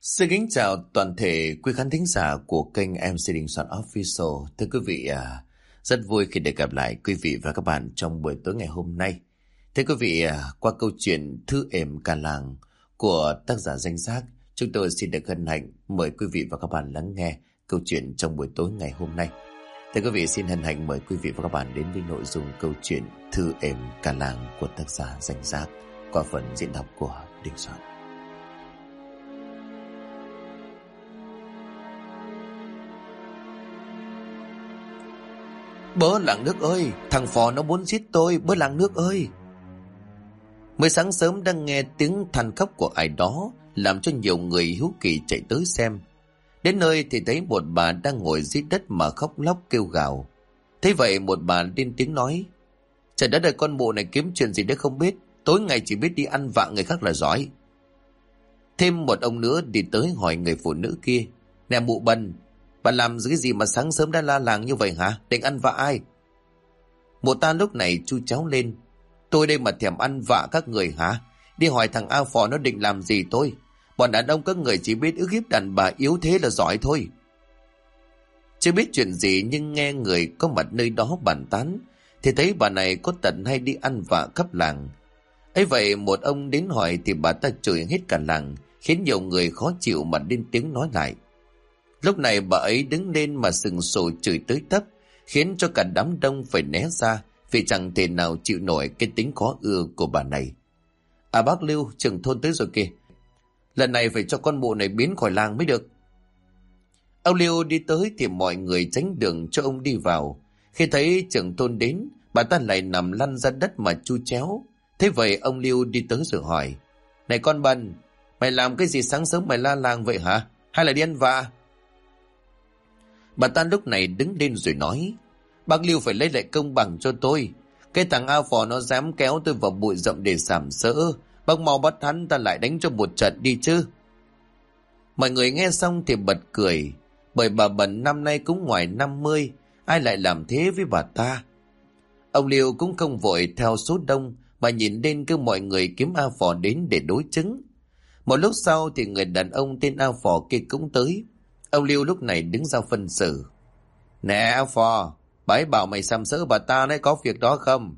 Xin kính chào toàn thể quý khán thính giả của kênh MC Đình Soạn Official. Thưa quý vị, rất vui khi được gặp lại quý vị và các bạn trong buổi tối ngày hôm nay. Thưa quý vị, qua câu chuyện Thư êm cả làng của tác giả Danh Giác, chúng tôi xin được hân hạnh mời quý vị và các bạn lắng nghe câu chuyện trong buổi tối ngày hôm nay. Thưa quý vị, xin hân hạnh mời quý vị và các bạn đến với nội dung câu chuyện Thư êm cả làng của tác giả Danh Giác qua phần diễn đọc của Đình Soạn. Bớ làng nước ơi, thằng Phò nó muốn giết tôi, bớ làng nước ơi. Mới sáng sớm đang nghe tiếng than khóc của ai đó, làm cho nhiều người hiếu kỳ chạy tới xem. Đến nơi thì thấy một bà đang ngồi dưới đất mà khóc lóc kêu gào. Thế vậy một bà lên tiếng nói: Trời đất ơi, con mụ này kiếm chuyện gì đấy không biết, tối ngày chỉ biết đi ăn vạ người khác là giỏi. Thêm một ông nữa đi tới hỏi người phụ nữ kia: Nè mụ bần, bà làm cái gì mà sáng sớm đã la làng như vậy hả? Định ăn vạ ai? Mụ ta lúc này chu chéo lên: Tôi đây mà thèm ăn vạ các người hả? Đi hỏi thằng A Phò nó định làm gì tôi? Bọn đàn ông các người chỉ biết ức hiếp đàn bà yếu thế là giỏi thôi. Chưa biết chuyện gì nhưng nghe người có mặt nơi đó bàn tán thì thấy bà này có tận hay đi ăn vạ khắp làng. Ấy vậy một ông đến hỏi thì bà ta chửi hết cả làng, khiến nhiều người khó chịu mà lên tiếng nói lại. Lúc này bà ấy đứng lên mà sừng sổ chửi tới tấp, khiến cho cả đám đông phải né ra vì chẳng thể nào chịu nổi cái tính khó ưa của bà này. À bác Lưu, trưởng thôn tới rồi kìa. Lần này phải cho con mụ này biến khỏi làng mới được. Ông Lưu đi tới thì mọi người tránh đường cho ông đi vào. Khi thấy trưởng thôn đến, bà ta lại nằm lăn ra đất mà chu chéo. Thế vậy ông Lưu đi tới rồi hỏi: Này con Bần, mày làm cái gì sáng sớm mày la làng vậy hả? Hay là đi ăn vạ? Bà ta lúc này đứng lên rồi nói: Bác Lưu phải lấy lại công bằng cho tôi. Cái thằng A Phò nó dám kéo tôi vào bụi rậm để sàm sỡ. Bác mau bắt hắn ta lại đánh cho một trận đi chứ. Mọi người nghe xong thì bật cười, bởi bà Bần năm nay cũng ngoài 50, ai lại làm thế với bà ta. Ông Liêu cũng không vội theo số đông mà nhìn lên kêu mọi người kiếm A Phò đến để đối chứng. Một lúc sau thì người đàn ông tên A Phò kia cũng tới. Ông Liêu lúc này đứng ra phân xử: Nè A Phò, bà ấy bảo mày sàm sỡ bà ta đấy, có việc đó không?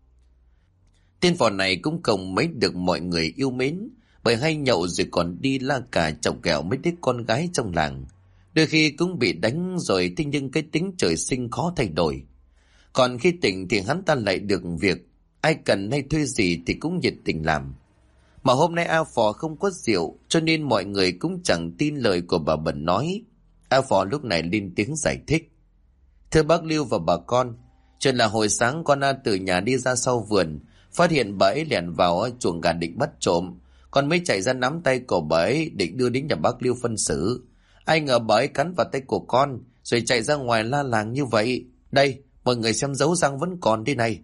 Tên Phò này cũng không mấy được mọi người yêu mến, bởi hay nhậu rồi còn đi la cà chọc ghẹo mấy đứa con gái trong làng. Đôi khi cũng bị đánh rồi, thế nhưng cái tính trời sinh khó thay đổi. Còn khi tỉnh thì hắn ta lại được việc, ai cần hay thuê gì thì cũng nhiệt tình làm. Mà hôm nay A Phò không có rượu, cho nên mọi người cũng chẳng tin lời của bà Bần nói. A Phò lúc này lên tiếng giải thích: Thưa bác Lưu và bà con, chuyện là hồi sáng con A từ nhà đi ra sau vườn, phát hiện bà ấy lẻn vào chuồng gà định bắt trộm. Con mới chạy ra nắm tay của bà ấy định đưa đến nhà bác Lưu phân xử. Ai ngờ bà ấy cắn vào tay của con, rồi chạy ra ngoài la làng như vậy. Đây, mọi người xem dấu răng vẫn còn đây này.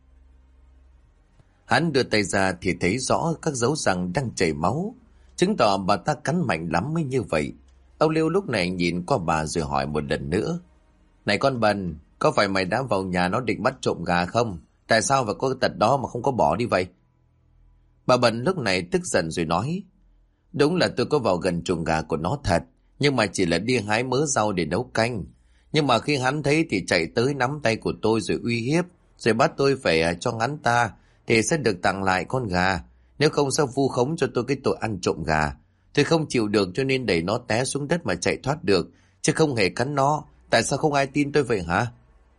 Hắn đưa tay ra thì thấy rõ các dấu răng đang chảy máu, chứng tỏ bà ta cắn mạnh lắm mới như vậy. Ông Liêu lúc này nhìn qua bà rồi hỏi một lần nữa: Này con Bần, có phải mày đã vào nhà nó định bắt trộm gà không? Tại sao phải có cái tật đó mà không có bỏ đi vậy? Bà Bần lúc này tức giận rồi nói: Đúng là tôi có vào gần chuồng gà của nó thật, nhưng mà chỉ là đi hái mớ rau để nấu canh. Nhưng mà khi hắn thấy thì chạy tới nắm tay của tôi rồi uy hiếp, rồi bắt tôi phải cho hắn ta thì sẽ được tặng lại con gà, nếu không sẽ vu khống cho tôi cái tội ăn trộm gà. Tôi không chịu được cho nên đẩy nó té xuống đất mà chạy thoát được, chứ không hề cắn nó. Tại sao không ai tin tôi vậy hả?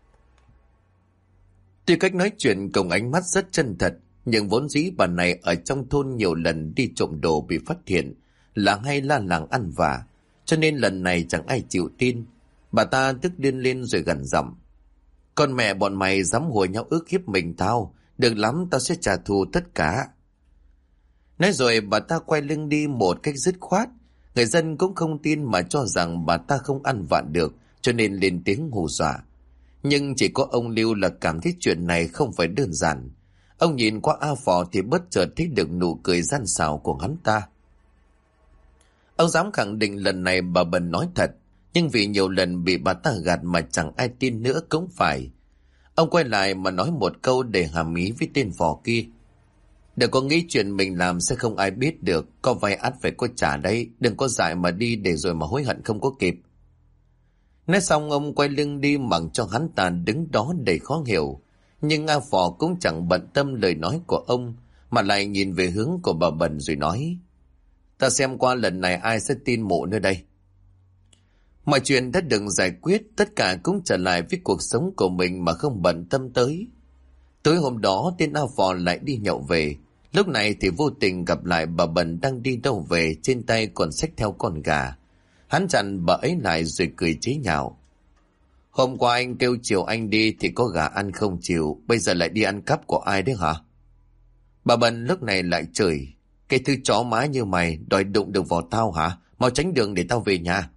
Tuy cách nói chuyện cùng ánh mắt rất chân thật, nhưng vốn dĩ bà này ở trong thôn nhiều lần đi trộm đồ bị phát hiện, là hay la làng ăn vạ, cho nên lần này chẳng ai chịu tin. Bà ta tức điên lên rồi gằn giọng: Con mẹ bọn mày dám hùa nhau ức hiếp mình tao, được lắm, tao sẽ trả thù tất cả. Nói rồi bà ta quay lưng đi một cách dứt khoát. Người dân cũng không tin mà cho rằng bà ta không ăn vạ được, cho nên lên tiếng hù dọa. Nhưng chỉ có ông Lưu là cảm thấy chuyện này không phải đơn giản. Ông nhìn qua A Phò thì bất chợt thấy được nụ cười gian xảo của hắn ta. Ông dám khẳng định lần này bà Bần nói thật, nhưng vì nhiều lần bị bà ta gạt mà chẳng ai tin nữa cũng phải. Ông quay lại mà nói một câu để hàm ý với tên Phò kia: Đừng có nghĩ chuyện mình làm sẽ không ai biết được. Có vay ắt phải có trả đấy. Đừng có dại mà đi để rồi mà hối hận không có kịp. Nói xong ông quay lưng đi mặc cho hắn ta đứng đó đầy khó hiểu. Nhưng A Phò cũng chẳng bận tâm lời nói của ông, mà lại nhìn về hướng của bà Bần rồi nói: Ta xem qua lần này ai sẽ tin mụ nữa đây. Mọi chuyện đã được giải quyết, tất cả cũng trở lại với cuộc sống của mình mà không bận tâm tới. Tối hôm đó tên A Phò lại đi nhậu về. Lúc này thì vô tình gặp lại bà Bần đang đi đâu về, trên tay còn xách theo con gà. Hắn chặn bà ấy lại rồi cười chế nhạo: Hôm qua anh kêu chiều anh đi thì có gà ăn không chịu, bây giờ lại đi ăn cắp của ai đấy hả? Bà Bần lúc này lại chửi: Cái thứ chó má như mày đòi đụng được vào tao hả? Mau tránh đường để tao về nhà.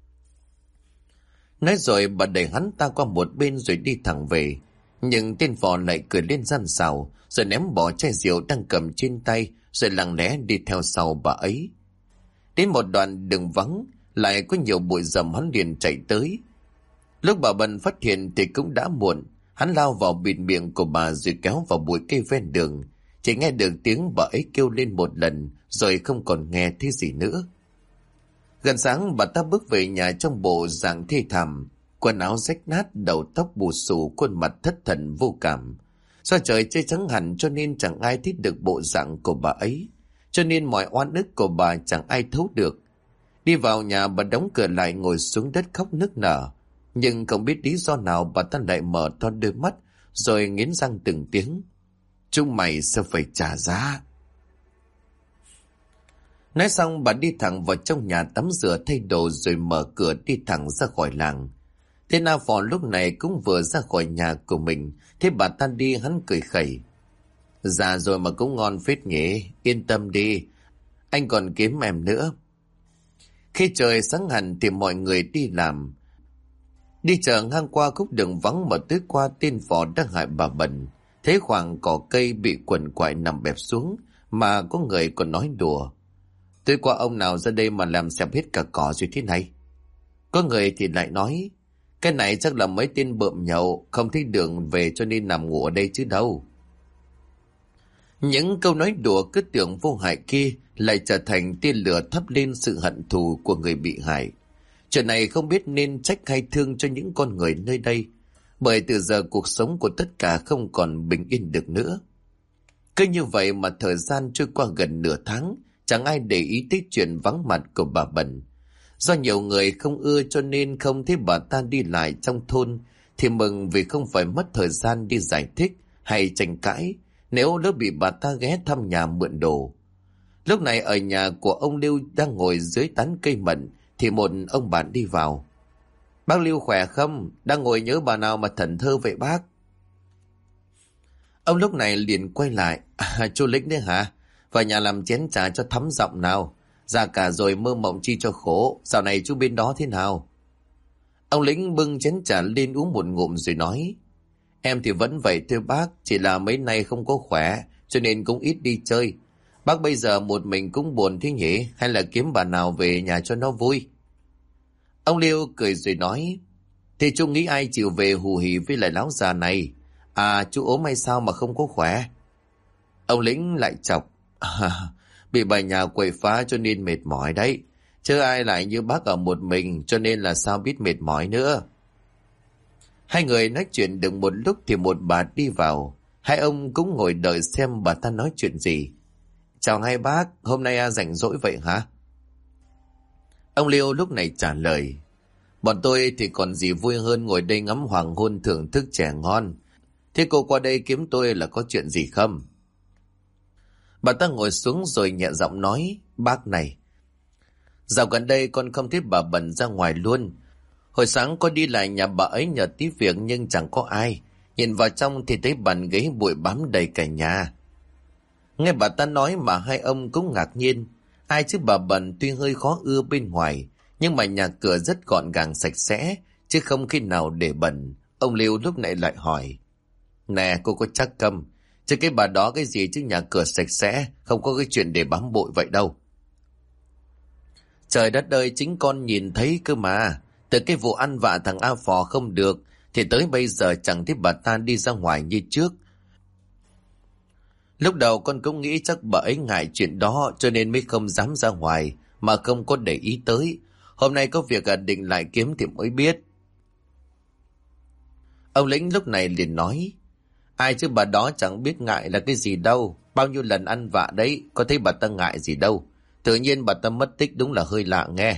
Nói rồi bà đẩy hắn ta qua một bên rồi đi thẳng về. Nhưng tên Phò lại cười lên gian xảo, rồi ném bỏ chai rượu đang cầm trên tay, rồi lặng lẽ đi theo sau bà ấy. Đến một đoạn đường vắng, lại có nhiều bụi rậm, hắn liền chạy tới. Lúc bà Bần phát hiện thì cũng đã muộn. Hắn lao vào bịt miệng của bà rồi kéo vào bụi cây ven đường. Chỉ nghe được tiếng bà ấy kêu lên một lần, rồi không còn nghe thấy gì nữa. Gần sáng bà ta bước về nhà trong bộ dạng thê thảm, quần áo rách nát, đầu tóc bù xù, khuôn mặt thất thần vô cảm. Do trời chơi trắng hẳn cho nên chẳng ai thích được bộ dạng của bà ấy, cho nên mọi oan ức của bà chẳng ai thấu được. Đi vào nhà bà đóng cửa lại, ngồi xuống đất khóc nức nở. Nhưng không biết lý do nào bà ta lại mở to đôi mắt, rồi nghiến răng từng tiếng: Chúng mày sẽ phải trả giá. Nói xong bà đi thẳng vào trong nhà tắm rửa thay đồ rồi mở cửa đi thẳng ra khỏi làng. Thế Na Phò lúc này cũng vừa ra khỏi nhà của mình, thế bà ta đi hắn cười khẩy: Già rồi mà cũng ngon phết nhỉ, yên tâm đi, anh còn kiếm em nữa. Khi trời sáng hẳn thì mọi người đi làm. Đi chợ ngang qua khúc đường vắng mà tới qua tên Phò đang hại bà Bần. Thấy khoảng cỏ cây bị quằn quại nằm bẹp xuống, mà có người còn nói đùa: Tới qua ông nào ra đây mà làm xẹp hết cả cỏ rồi thế này. Có người thì lại nói: Cái này chắc là mấy tên bợm nhậu, không thấy đường về cho nên nằm ngủ ở đây chứ đâu. Những câu nói đùa cứ tưởng vô hại kia lại trở thành tia lửa thắp lên sự hận thù của người bị hại. Chuyện này không biết nên trách hay thương cho những con người nơi đây, bởi từ giờ cuộc sống của tất cả không còn bình yên được nữa. Cứ như vậy mà thời gian trôi qua gần nửa tháng, chẳng ai để ý tới chuyện vắng mặt của bà Bần. Do nhiều người không ưa cho nên không thấy bà ta đi lại trong thôn, thì mừng vì không phải mất thời gian đi giải thích hay tranh cãi nếu lỡ bị bà ta ghé thăm nhà mượn đồ. Lúc này ở nhà của ông Lưu đang ngồi dưới tán cây mận thì một ông bạn đi vào: Bác Lưu khỏe không? Đang ngồi nhớ bà nào mà thẫn thơ vậy bác? Ông lúc này liền quay lại: Chú Lĩnh đấy hả? Vào nhà làm chén trà cho thấm giọng nào. Già cả rồi mơ mộng chi cho khổ. Dạo này chú bên đó thế nào? Ông Lĩnh bưng chén trà lên uống một ngụm rồi nói: Em thì vẫn vậy thôi bác, chỉ là mấy nay không có khỏe cho nên cũng ít đi chơi. Bác bây giờ một mình cũng buồn thế nhỉ? Hay là kiếm bà nào về nhà cho nó vui? Ông Liêu cười rồi nói: Thì chú nghĩ ai chịu về hù hỉ với lại lão già này? À, chú ốm hay sao mà không có khỏe? Ông Lĩnh lại chọc: Bị bà nhà quậy phá cho nên mệt mỏi đấy. Chứ ai lại như bác ở một mình cho nên là sao biết mệt mỏi nữa. Hai người nói chuyện được một lúc thì một bà đi vào. Hai ông cũng ngồi đợi xem bà ta nói chuyện gì. Chào hai bác, hôm nay rảnh rỗi vậy hả? Ông Liêu lúc này trả lời: Bọn tôi thì còn gì vui hơn ngồi đây ngắm hoàng hôn thưởng thức chè ngon. Thế cô qua đây kiếm tôi là có chuyện gì không? Bà ta ngồi xuống rồi nhẹ giọng nói: Bác này, dạo gần đây con không thấy bà Bần ra ngoài luôn. Hồi sáng con đi lại nhà bà ấy nhờ tí việc nhưng chẳng có ai. Nhìn vào trong thì thấy bàn ghế bụi bám đầy cả nhà. Nghe bà ta nói mà hai ông cũng ngạc nhiên. Ai chứ bà Bần tuy hơi khó ưa bên ngoài, nhưng mà nhà cửa rất gọn gàng sạch sẽ, chứ không khi nào để bẩn. Ông Liêu lúc này lại hỏi: Nè cô có chắc câm, chứ cái bà đó cái gì chứ nhà cửa sạch sẽ, không có cái chuyện để bám bụi vậy đâu. Trời đất ơi, chính con nhìn thấy cơ mà. Từ cái vụ ăn vạ thằng A Phò không được, thì tới bây giờ chẳng thấy bà ta đi ra ngoài như trước. Lúc đầu con cũng nghĩ chắc bà ấy ngại chuyện đó cho nên mới không dám ra ngoài mà không có để ý tới. Hôm nay có việc định lại kiếm thì mới biết. Ông Lĩnh lúc này liền nói: Ai chứ bà đó chẳng biết ngại là cái gì đâu. Bao nhiêu lần ăn vạ đấy, có thấy bà ta ngại gì đâu. Tự nhiên bà ta mất tích đúng là hơi lạ nghe.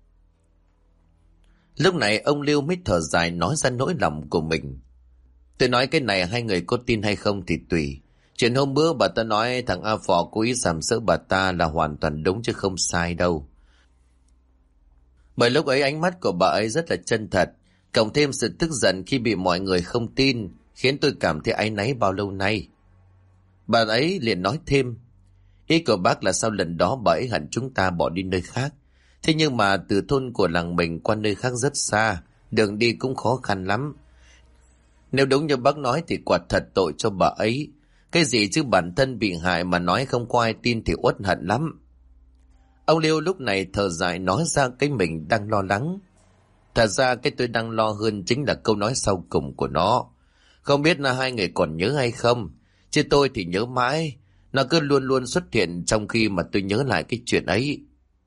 Lúc này ông Liêu mới thở dài nói ra nỗi lòng của mình. Tôi nói cái này hai người có tin hay không thì tùy. Chuyện hôm bữa bà ta nói thằng A Phò cố ý sàm sỡ bà ta là hoàn toàn đúng chứ không sai đâu. Bởi lúc ấy ánh mắt của bà ấy rất là chân thật, cộng thêm sự tức giận khi bị mọi người không tin, khiến tôi cảm thấy áy náy bao lâu nay. Bà ấy liền nói thêm: Ý của bác là sau lần đó bà ấy hận chúng ta bỏ đi nơi khác. Thế nhưng mà từ thôn của làng mình qua nơi khác rất xa, đường đi cũng khó khăn lắm. Nếu đúng như bác nói thì quả thật tội cho bà ấy. Cái gì chứ bản thân bị hại mà nói không có ai tin thì uất hận lắm. Ông Liêu lúc này thở dài nói ra cái mình đang lo lắng. Thật ra cái tôi đang lo hơn chính là câu nói sau cùng của nó. Không biết là hai người còn nhớ hay không, chứ tôi thì nhớ mãi. Nó cứ luôn luôn xuất hiện trong khi mà tôi nhớ lại cái chuyện ấy.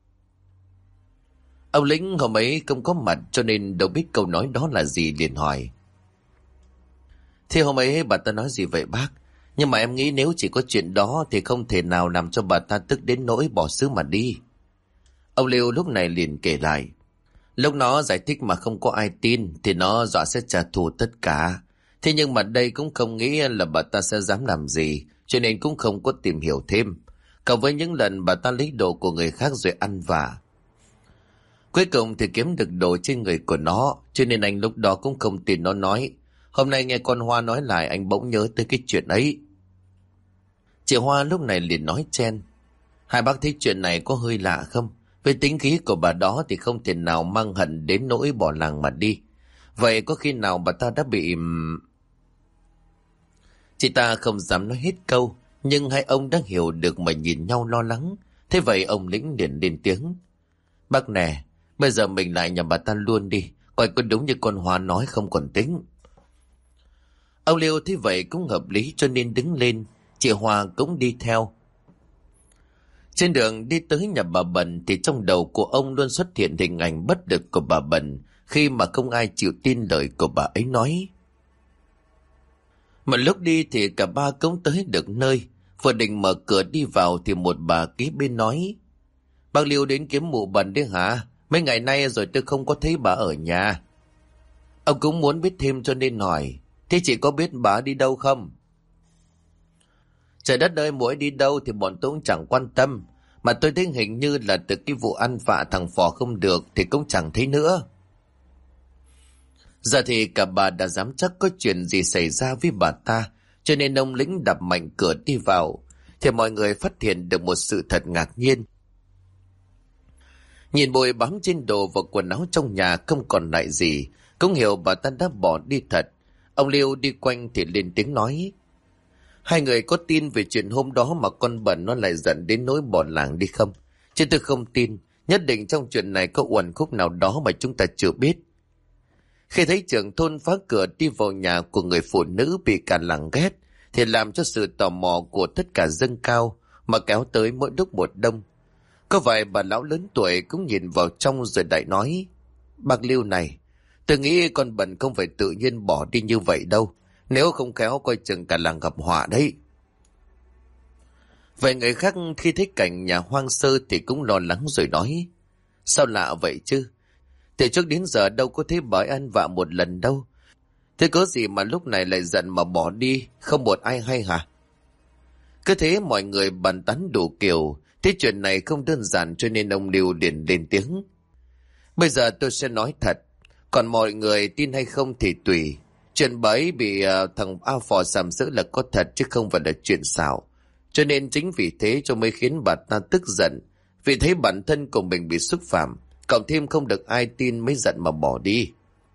Ông Lĩnh hôm ấy không có mặt cho nên đâu biết câu nói đó là gì, liền hỏi: Thế hôm ấy bà ta nói gì vậy bác? Nhưng mà em nghĩ nếu chỉ có chuyện đó thì không thể nào làm cho bà ta tức đến nỗi bỏ xứ mà đi. Ông Liêu lúc này liền kể lại. Lúc nó giải thích mà không có ai tin thì nó dọa sẽ trả thù tất cả. Thế nhưng mà đây cũng không nghĩ là bà ta sẽ dám làm gì, cho nên cũng không có tìm hiểu thêm. Cộng với những lần bà ta lấy đồ của người khác rồi ăn vạ, cuối cùng thì kiếm được đồ trên người của nó, cho nên anh lúc đó cũng không tin nó nói. Hôm nay nghe con Hoa nói lại anh bỗng nhớ tới cái chuyện ấy. Chị Hoa lúc này liền nói chen: Hai bác thấy chuyện này có hơi lạ không? Với tính khí của bà đó thì không thể nào mang hận đến nỗi bỏ làng mà đi. Vậy có khi nào bà ta đã bị... Chị ta không dám nói hết câu, nhưng hai ông đã hiểu được mà nhìn nhau lo lắng. Thế vậy ông Lĩnh liền lên tiếng: Bác nè, bây giờ mình lại nhầm bà ta luôn đi, coi có đúng như con Hoa nói không còn tính. Ông Liêu thấy vậy cũng hợp lý cho nên đứng lên, chị Hoa cũng đi theo. Trên đường đi tới nhà bà Bần thì trong đầu của ông luôn xuất hiện hình ảnh bất lực của bà Bần khi mà không ai chịu tin lời của bà ấy nói. Một lúc đi thì cả ba cũng tới được nơi, vừa định mở cửa đi vào thì một bà kế bên nói: Bác Liêu đến kiếm mụ Bần đấy hả? Mấy ngày nay rồi tôi không có thấy bà ở nhà. Ông cũng muốn biết thêm cho nên hỏi: Thế chị có biết bà đi đâu không? Trời đất ơi, muội đi đâu thì bọn tôi cũng chẳng quan tâm. Mà tôi thấy hình như là từ cái vụ ăn vạ thằng Phò không được thì cũng chẳng thấy nữa. Giờ thì cả bà đã dám chắc có chuyện gì xảy ra với bà ta, cho nên ông Lĩnh đập mạnh cửa đi vào. Thì mọi người phát hiện được một sự thật ngạc nhiên. Nhìn bụi bám trên đồ và quần áo trong nhà không còn lại gì, cũng hiểu bà ta đã bỏ đi thật. Ông Liêu đi quanh thì lên tiếng nói: Hai người có tin về chuyện hôm đó mà con Bần nó lại giận đến nỗi bỏ làng đi không? Chứ tôi không tin, nhất định trong chuyện này có uẩn khúc nào đó mà chúng ta chưa biết. Khi thấy trưởng thôn phá cửa đi vào nhà của người phụ nữ bị cả làng ghét, thì làm cho sự tò mò của tất cả dâng cao mà kéo tới mỗi lúc một đông. Có vài bà lão lớn tuổi cũng nhìn vào trong rồi đại nói: Bác Liêu này, tôi nghĩ con Bần không phải tự nhiên bỏ đi như vậy đâu. Nếu không khéo coi chừng cả làng gặp họa đấy. Vậy người khác khi thấy cảnh nhà hoang sơ thì cũng lo lắng rồi nói: Sao lạ vậy chứ? Từ trước đến giờ đâu có thấy bà ấy ăn vạ một lần đâu. Thế có gì mà lúc này lại giận mà bỏ đi, không một ai hay hả? Cứ thế mọi người bàn tán đủ kiểu. Thế chuyện này không đơn giản cho nên ông Liêu liền lên tiếng: Bây giờ tôi sẽ nói thật, còn mọi người tin hay không thì tùy. Chuyện bà ấy bị thằng A Phò sàm sỡ là có thật chứ không phải là chuyện xạo. Cho nên chính vì thế cho mới khiến bà ta tức giận, vì thấy bản thân của mình bị xúc phạm, cộng thêm không được ai tin mới giận mà bỏ đi.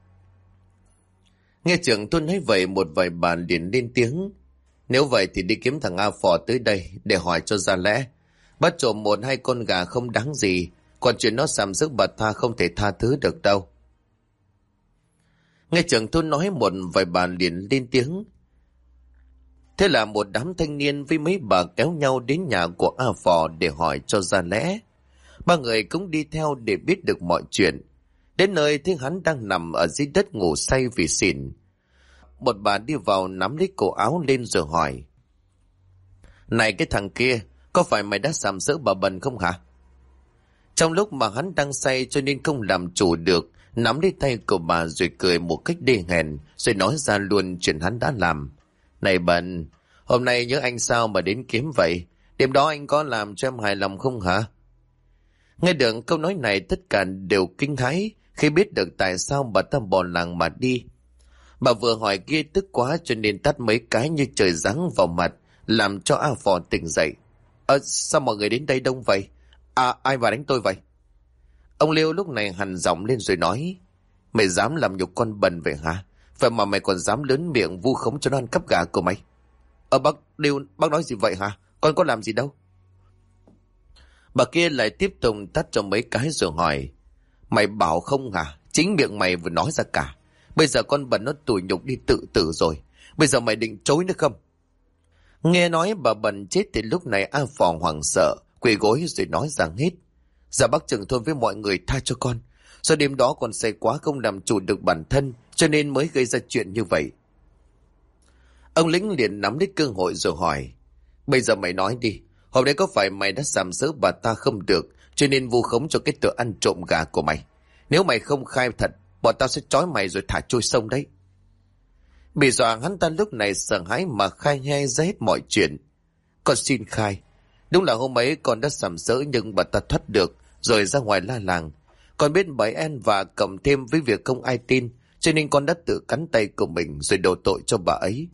Nghe trưởng thôn nói vậy, một vài bà liền lên tiếng: Nếu vậy thì đi kiếm thằng A Phò tới đây để hỏi cho ra lẽ. Bắt trộm một hai con gà không đáng gì, còn chuyện nó sàm sỡ bà ta không thể tha thứ được đâu. Nghe trưởng thôn nói, một vài bà liền lên tiếng: Thế là một đám thanh niên với mấy bà kéo nhau đến nhà của A Phò để hỏi cho ra lẽ. Ba người cũng đi theo để biết được mọi chuyện. Đến nơi thấy hắn đang nằm ở dưới đất ngủ say vì xỉn. Một bà đi vào nắm lấy cổ áo lên rồi hỏi: "Này cái thằng kia, có phải mày đã sàm sỡ bà Bần không hả?" Trong lúc mà hắn đang say cho nên không làm chủ được, nắm lấy tay của bà rồi cười một cách đê hèn, rồi nói ra luôn chuyện hắn đã làm. "Này Bần, hôm nay nhớ anh sao mà đến kiếm vậy? Đêm đó anh có làm cho em hài lòng không hả?" Nghe được câu nói này, tất cả đều kinh hãi khi biết được tại sao bà ta bỏ làng mà đi. Bà vừa hỏi kia tức quá cho nên tát mấy cái như trời giáng vào mặt, làm cho A Phò tỉnh dậy. Sao mọi người đến đây đông vậy? Ai vào đánh tôi vậy?" Ông Liêu lúc này hằn giọng lên rồi nói: "Mày dám làm nhục con Bần vậy hả? Vậy mà mày còn dám lớn miệng vu khống cho nó ăn cắp gà của mày." Bác Liêu, bác nói gì vậy hả? Con có làm gì đâu." Bà kia lại tiếp tục tát cho mấy cái rồi hỏi: "Mày bảo không hả? Chính miệng mày vừa nói ra cả. Bây giờ con Bần nó tủi nhục đi tự tử rồi. Bây giờ mày định chối nữa không?" Nghe nói bà Bần chết thì lúc này A Phò hoảng sợ, quỳ gối rồi nói rằng hết: "Dạ bác trưởng thôn với mọi người tha cho con. Do đêm đó con say quá không làm chủ được bản thân cho nên mới gây ra chuyện như vậy." Ông lĩnh liền nắm lấy cơ hội rồi hỏi: "Bây giờ mày nói đi, hôm nay có phải mày đã sàm sỡ bà ta không được cho nên vu khống cho cái tội ăn trộm gà của mày? Nếu mày không khai thật, bọn tao sẽ trói mày rồi thả trôi sông đấy." Bị dọa, hắn ta lúc này sợ hãi mà khai nghe ra hết mọi chuyện. "Con xin khai, đúng là hôm ấy con đã sàm sỡ nhưng bà ta thoát được rồi ra ngoài la làng. Con biết bởi en và cộng thêm với việc không ai tin cho nên con đã tự cắn tay của mình rồi đổ tội cho bà ấy.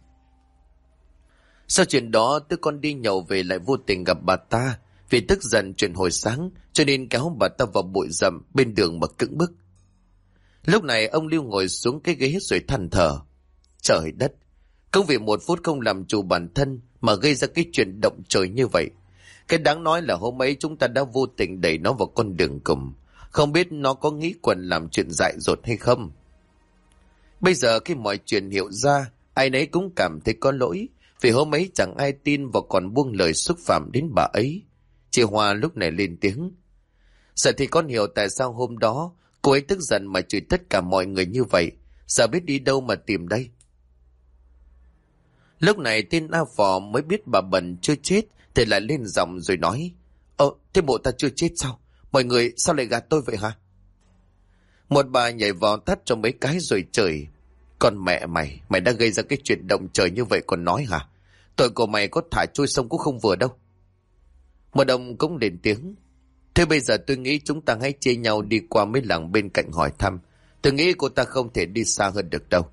Sau chuyện đó tới con đi nhậu về lại vô tình gặp bà ta, vì tức giận chuyện hồi sáng cho nên kéo bà ta vào bụi rậm bên đường mà cưỡng bức." Lúc này ông Lưu ngồi xuống cái ghế rồi than thở: "Trời đất, không vì một phút không làm chủ bản thân mà gây ra cái chuyện động trời như vậy. Cái đáng nói là hôm ấy chúng ta đã vô tình đẩy nó vào con đường cùng, không biết nó có nghĩ quần làm chuyện dại dột hay không. Bây giờ khi mọi chuyện hiểu ra, ai nấy cũng cảm thấy có lỗi, vì hôm ấy chẳng ai tin và còn buông lời xúc phạm đến bà ấy." Chị Hoa lúc này lên tiếng: "Giờ thì con hiểu tại sao hôm đó cô ấy tức giận mà chửi tất cả mọi người như vậy. Giờ biết đi đâu mà tìm đây." Lúc này tên A Phò mới biết bà Bần chưa chết thì lại lên giọng rồi nói: Thế bộ ta chưa chết sao? Mọi người sao lại gạt tôi vậy hả?" Một bà nhảy vào tát cho mấy cái rồi chửi: "Con mẹ mày, mày đã gây ra cái chuyện động trời như vậy còn nói hả? Tội của mày có thả trôi sông cũng không vừa đâu." Một ông cũng lên tiếng: "Thế bây giờ tôi nghĩ chúng ta hãy chia nhau đi qua mấy làng bên cạnh hỏi thăm. Tôi nghĩ cô ta không thể đi xa hơn được đâu."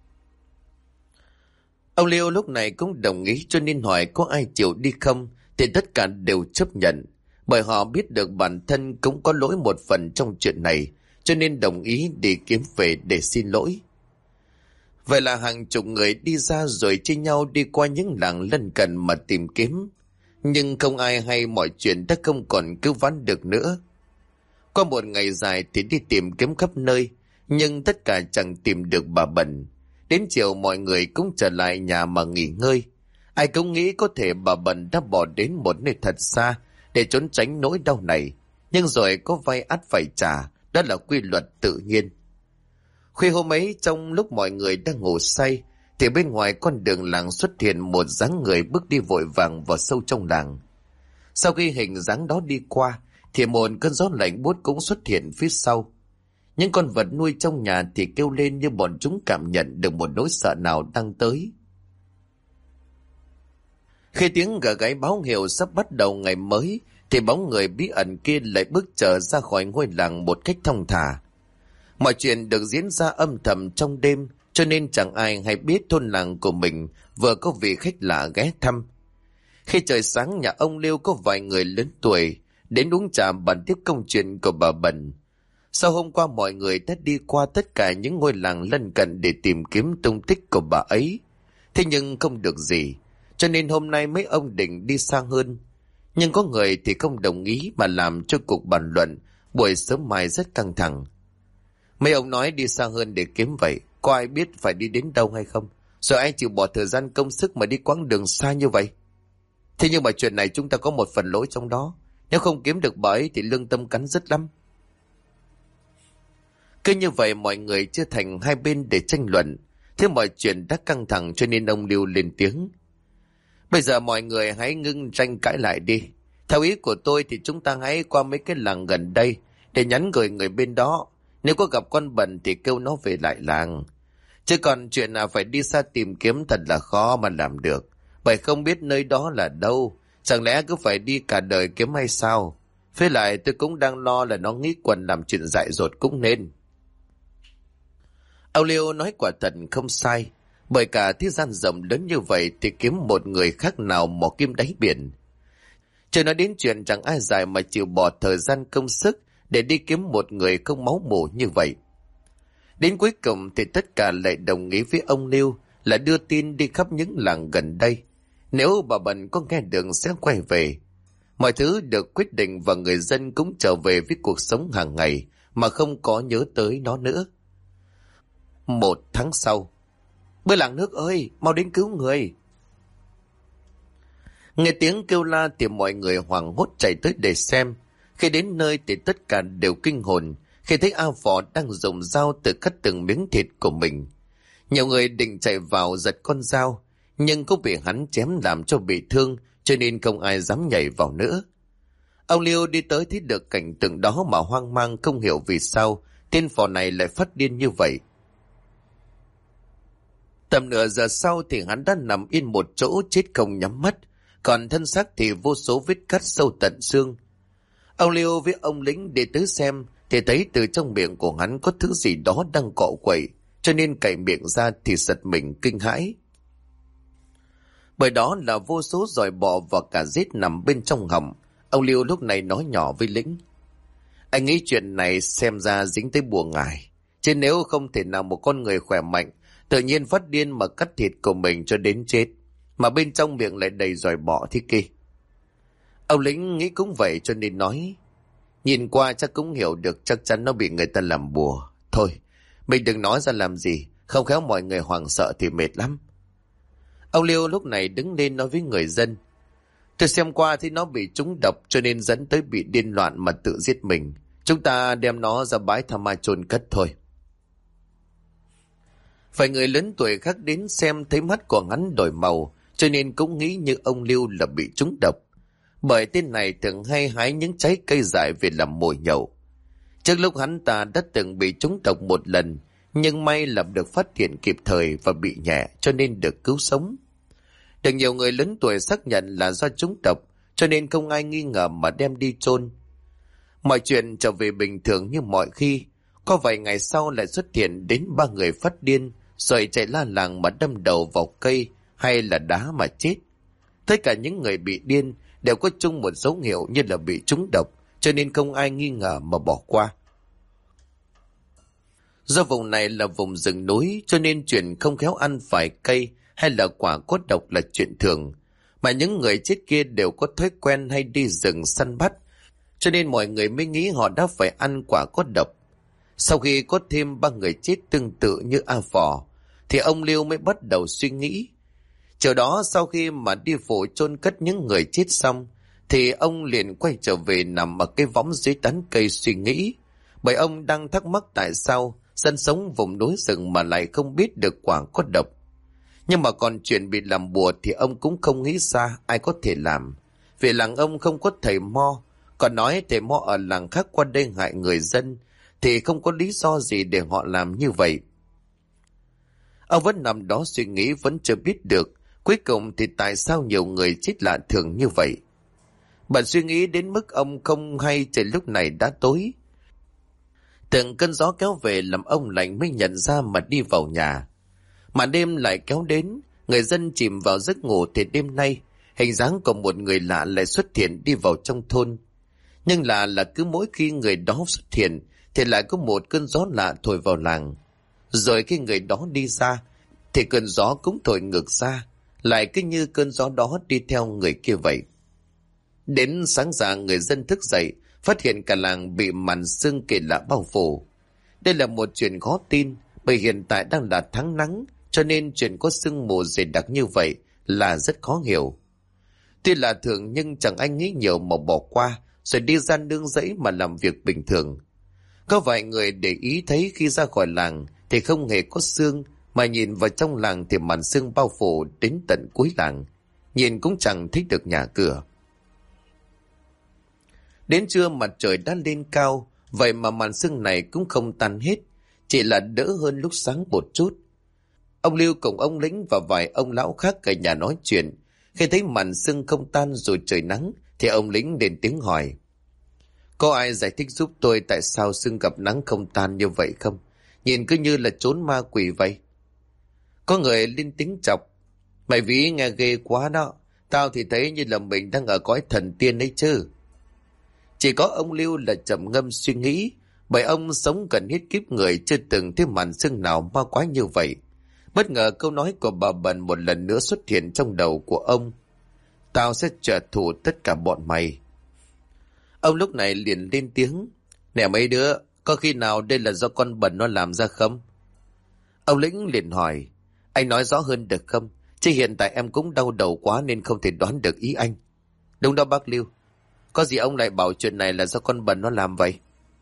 Ông Liêu lúc này cũng đồng ý cho nên hỏi có ai chịu đi không, thì tất cả đều chấp nhận, bởi họ biết được bản thân cũng có lỗi một phần trong chuyện này, cho nên đồng ý đi kiếm về để xin lỗi. Vậy là hàng chục người đi ra rồi chia nhau đi qua những làng lân cận mà tìm kiếm, nhưng không ai hay mọi chuyện đã không còn cứu vãn được nữa. Qua một ngày dài thì đi tìm kiếm khắp nơi, nhưng tất cả chẳng tìm được bà Bần. Đến chiều mọi người cũng trở lại nhà mà nghỉ ngơi. Ai cũng nghĩ có thể bà Bần đã bỏ đến một nơi thật xa để trốn tránh nỗi đau này. Nhưng rồi có vay ắt phải trả, đó là quy luật tự nhiên. Khuya hôm ấy, trong lúc mọi người đang ngủ say, thì bên ngoài con đường làng xuất hiện một dáng người bước đi vội vàng vào sâu trong làng. Sau khi hình dáng đó đi qua, thì một cơn gió lạnh buốt cũng xuất hiện phía sau. Những con vật nuôi trong nhà thì kêu lên như bọn chúng cảm nhận được một nỗi sợ nào đang tới. Khi tiếng gà gáy báo hiệu sắp bắt đầu ngày mới, thì bóng người bí ẩn kia lại bước trở ra khỏi ngôi làng một cách thong thả. Mọi chuyện được diễn ra âm thầm trong đêm, cho nên chẳng ai hay biết thôn làng của mình vừa có vị khách lạ ghé thăm. Khi trời sáng, nhà ông Liêu có vài người lớn tuổi đến uống trà bàn tiếp công chuyện của bà Bần. Sau hôm qua mọi người đã đi qua tất cả những ngôi làng lân cận để tìm kiếm tung tích của bà ấy. Thế nhưng không được gì, cho nên hôm nay mấy ông định đi xa hơn. Nhưng có người thì không đồng ý mà làm cho cuộc bàn luận buổi sớm mai rất căng thẳng. Mấy ông nói đi xa hơn để kiếm vậy, có ai biết phải đi đến đâu hay không? Rồi ai chịu bỏ thời gian công sức mà đi quãng đường xa như vậy? Thế nhưng mà chuyện này chúng ta có một phần lỗi trong đó. Nếu không kiếm được bà ấy thì lương tâm cắn rứt lắm. Cứ như vậy mọi người chia thành hai bên để tranh luận. Thế mọi chuyện đã căng thẳng cho nên ông Lưu lên tiếng. Bây giờ mọi người hãy ngưng tranh cãi lại đi. Theo ý của tôi thì chúng ta hãy qua mấy cái làng gần đây để nhắn gửi người bên đó. Nếu có gặp con bần thì kêu nó về lại làng. Chứ còn chuyện nào phải đi xa tìm kiếm thật là khó mà làm được. Bởi không biết nơi đó là đâu. Chẳng lẽ cứ phải đi cả đời kiếm hay sao? Với lại tôi cũng đang lo là nó nghĩ quần làm chuyện dại dột cũng nên. Ông Liêu nói quả thật không sai. Bởi cả thế gian rộng lớn như vậy thì kiếm một người khác nào mò kim đáy biển. Chưa nói đến chuyện chẳng ai dài mà chịu bỏ thời gian công sức để đi kiếm một người không máu mủ như vậy. Đến cuối cùng thì tất cả lại đồng ý với ông Liêu là đưa tin đi khắp những làng gần đây. Nếu bà Bần có nghe được sẽ quay về. Mọi thứ được quyết định và người dân cũng trở về với cuộc sống hàng ngày mà không có nhớ tới nó nữa. 1 tháng sau. Bữa làng nước ơi, mau đến cứu người. Nghe tiếng kêu la thì mọi người hoảng hốt chạy tới để xem. Khi đến nơi thì tất cả đều kinh hồn khi thấy A Phò đang dùng dao tự cắt từng miếng thịt của mình. Nhiều người định chạy vào giật con dao, nhưng cũng bị hắn chém làm cho bị thương, cho nên không ai dám nhảy vào nữa. Ông Liêu đi tới thấy được cảnh tượng đó mà hoang mang không hiểu vì sao tên Phò này lại phát điên như vậy. Tầm nửa giờ sau thì hắn đã nằm yên một chỗ chết không nhắm mắt, còn thân xác thì vô số vết cắt sâu tận xương. Ông Liêu với ông lính đi tới xem thì thấy từ trong miệng của hắn có thứ gì đó đang cọ quậy, cho nên cạy miệng ra thì giật mình kinh hãi. Bởi đó là vô số giòi bọ và cả rết nằm bên trong họng. Ông Liêu lúc này nói nhỏ với lính: Anh nghĩ chuyện này xem ra dính tới bùa ngải, chứ nếu không thể nào một con người khỏe mạnh tự nhiên phát điên mà cắt thịt của mình cho đến chết, mà bên trong miệng lại đầy giòi bọ thế kia. Ông lính nghĩ cũng vậy cho nên nói: Nhìn qua chắc cũng hiểu được, chắc chắn nó bị người ta làm bùa. Thôi, mình đừng nói ra làm gì, không khéo mọi người hoảng sợ thì mệt lắm. Ông Liêu lúc này đứng lên nói với người dân: Tôi xem qua thì nó bị trúng độc cho nên dẫn tới bị điên loạn mà tự giết mình. Chúng ta đem nó ra bãi tha ma chôn cất thôi. Vài người lớn tuổi khác đến xem thấy mắt của hắn đổi màu, cho nên cũng nghĩ như ông Liêu là bị trúng độc. Bởi tên này thường hay hái những trái cây dại về làm mồi nhậu. Trước lúc hắn ta đã từng bị trúng độc một lần, nhưng may là được phát hiện kịp thời và bị nhẹ cho nên được cứu sống. Được nhiều người lớn tuổi xác nhận là do trúng độc, cho nên không ai nghi ngờ mà đem đi chôn. Mọi chuyện trở về bình thường như mọi khi. Có vài ngày sau lại xuất hiện đến 3 người phát điên, rồi chạy la làng mà đâm đầu vào cây hay là đá mà chết. Tất cả những người bị điên đều có chung một dấu hiệu như là bị trúng độc, cho nên không ai nghi ngờ mà bỏ qua. Do vùng này là vùng rừng núi, cho nên chuyện không khéo ăn phải cây hay là quả có độc là chuyện thường. Mà những người chết kia đều có thói quen hay đi rừng săn bắt, cho nên mọi người mới nghĩ họ đã phải ăn quả có độc. Sau khi có thêm 3 người chết tương tự như A Phò, thì ông Liêu mới bắt đầu suy nghĩ. Chiều đó sau khi mà đi phủ chôn cất những người chết xong, thì ông liền quay trở về nằm ở cái võng dưới tán cây suy nghĩ. Bởi ông đang thắc mắc tại sao dân sống vùng núi rừng mà lại không biết được quả có độc. Nhưng mà còn chuyện bị làm bùa thì ông cũng không nghĩ ra ai có thể làm. Vì làng ông không có thầy mo, còn nói thầy mo ở làng khác qua đây hại người dân, thì không có lý do gì để họ làm như vậy. Ông vẫn nằm đó suy nghĩ vẫn chưa biết được cuối cùng thì tại sao nhiều người chết lạ thường như vậy. Bạn suy nghĩ đến mức ông không hay trời lúc này đã tối. Từng cơn gió kéo về làm ông lạnh mới nhận ra mà đi vào nhà. Mà đêm lại kéo đến, người dân chìm vào giấc ngủ thì đêm nay hình dáng của một người lạ lại xuất hiện đi vào trong thôn. Nhưng là cứ mỗi khi người đó xuất hiện thì lại có một cơn gió lạ thổi vào làng. Rồi khi người đó đi ra thì cơn gió cũng thổi ngược ra, lại cứ như cơn gió đó đi theo người kia vậy. Đến sáng ra người dân thức dậy, phát hiện cả làng bị màn sương kỳ lạ bao phủ. Đây là một chuyện khó tin, bởi hiện tại đang là tháng nắng, cho nên chuyện có sương mù dày đặc như vậy là rất khó hiểu. Tuy là thường nhưng chẳng ai nghĩ nhiều mà bỏ qua, rồi đi ra nương rẫy mà làm việc bình thường. Có vài người để ý thấy khi ra khỏi làng thì không hề có sương, mà nhìn vào trong làng thì màn sương bao phủ đến tận cuối làng, nhìn cũng chẳng thấy được nhà cửa. Đến trưa mặt trời đã lên cao, vậy mà màn sương này cũng không tan hết, chỉ là đỡ hơn lúc sáng một chút. Ông Lưu cùng ông Lĩnh và vài ông lão khác ở nhà nói chuyện. Khi thấy màn sương không tan rồi trời nắng thì ông Lĩnh lên tiếng hỏi: có ai giải thích giúp tôi tại sao sương gặp nắng không tan như vậy không? Nhìn cứ như là trốn ma quỷ vậy. Có người lên tiếng chọc: mày ví nghe ghê quá đó, tao thì thấy như là mình đang ở cõi thần tiên ấy chứ. Chỉ có ông Lưu là trầm ngâm suy nghĩ, bởi ông sống gần hết kiếp người chưa từng thấy màn sương nào ma quái như vậy. Bất ngờ câu nói của bà Bần một lần nữa xuất hiện trong đầu của ông: tao sẽ trả thù tất cả bọn mày. Ông lúc này liền lên tiếng: nè mấy đứa, có khi nào đây là do con Bần nó làm ra không? Ông Lĩnh liền hỏi: anh nói rõ hơn được không? Chứ hiện tại em cũng đau đầu quá nên không thể đoán được ý anh. Đúng đó bác Lưu. Có gì ông lại bảo chuyện này là do con Bần nó làm vậy?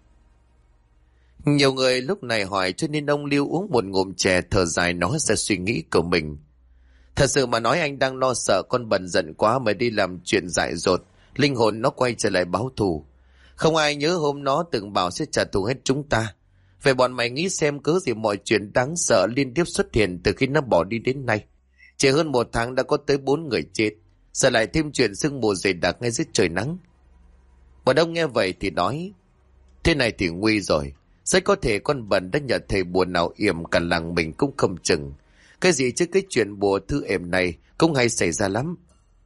Nhiều người lúc này hỏi, cho nên ông Lưu uống một ngụm chè thở dài nói ra suy nghĩ của mình. Thật sự mà nói, anh đang lo sợ con Bần giận quá mà đi làm chuyện dại dột, linh hồn nó quay trở lại báo thù. Không ai nhớ hôm nó từng bảo sẽ trả thù hết chúng ta. Vậy bọn mày nghĩ xem cớ gì mọi chuyện đáng sợ liên tiếp xuất hiện từ khi nó bỏ đi đến nay. Chỉ hơn 1 tháng đã có tới 4 người chết, giờ lại thêm chuyện sương mù dày đặc ngay dưới trời nắng. Bọn ông nghe vậy thì nói: thế này thì nguy rồi. Rất có thể con Bần đã nhờ thầy bùa nào yểm cả làng mình cũng không chừng. Cái gì chứ cái chuyện bùa thư ểm này cũng hay xảy ra lắm.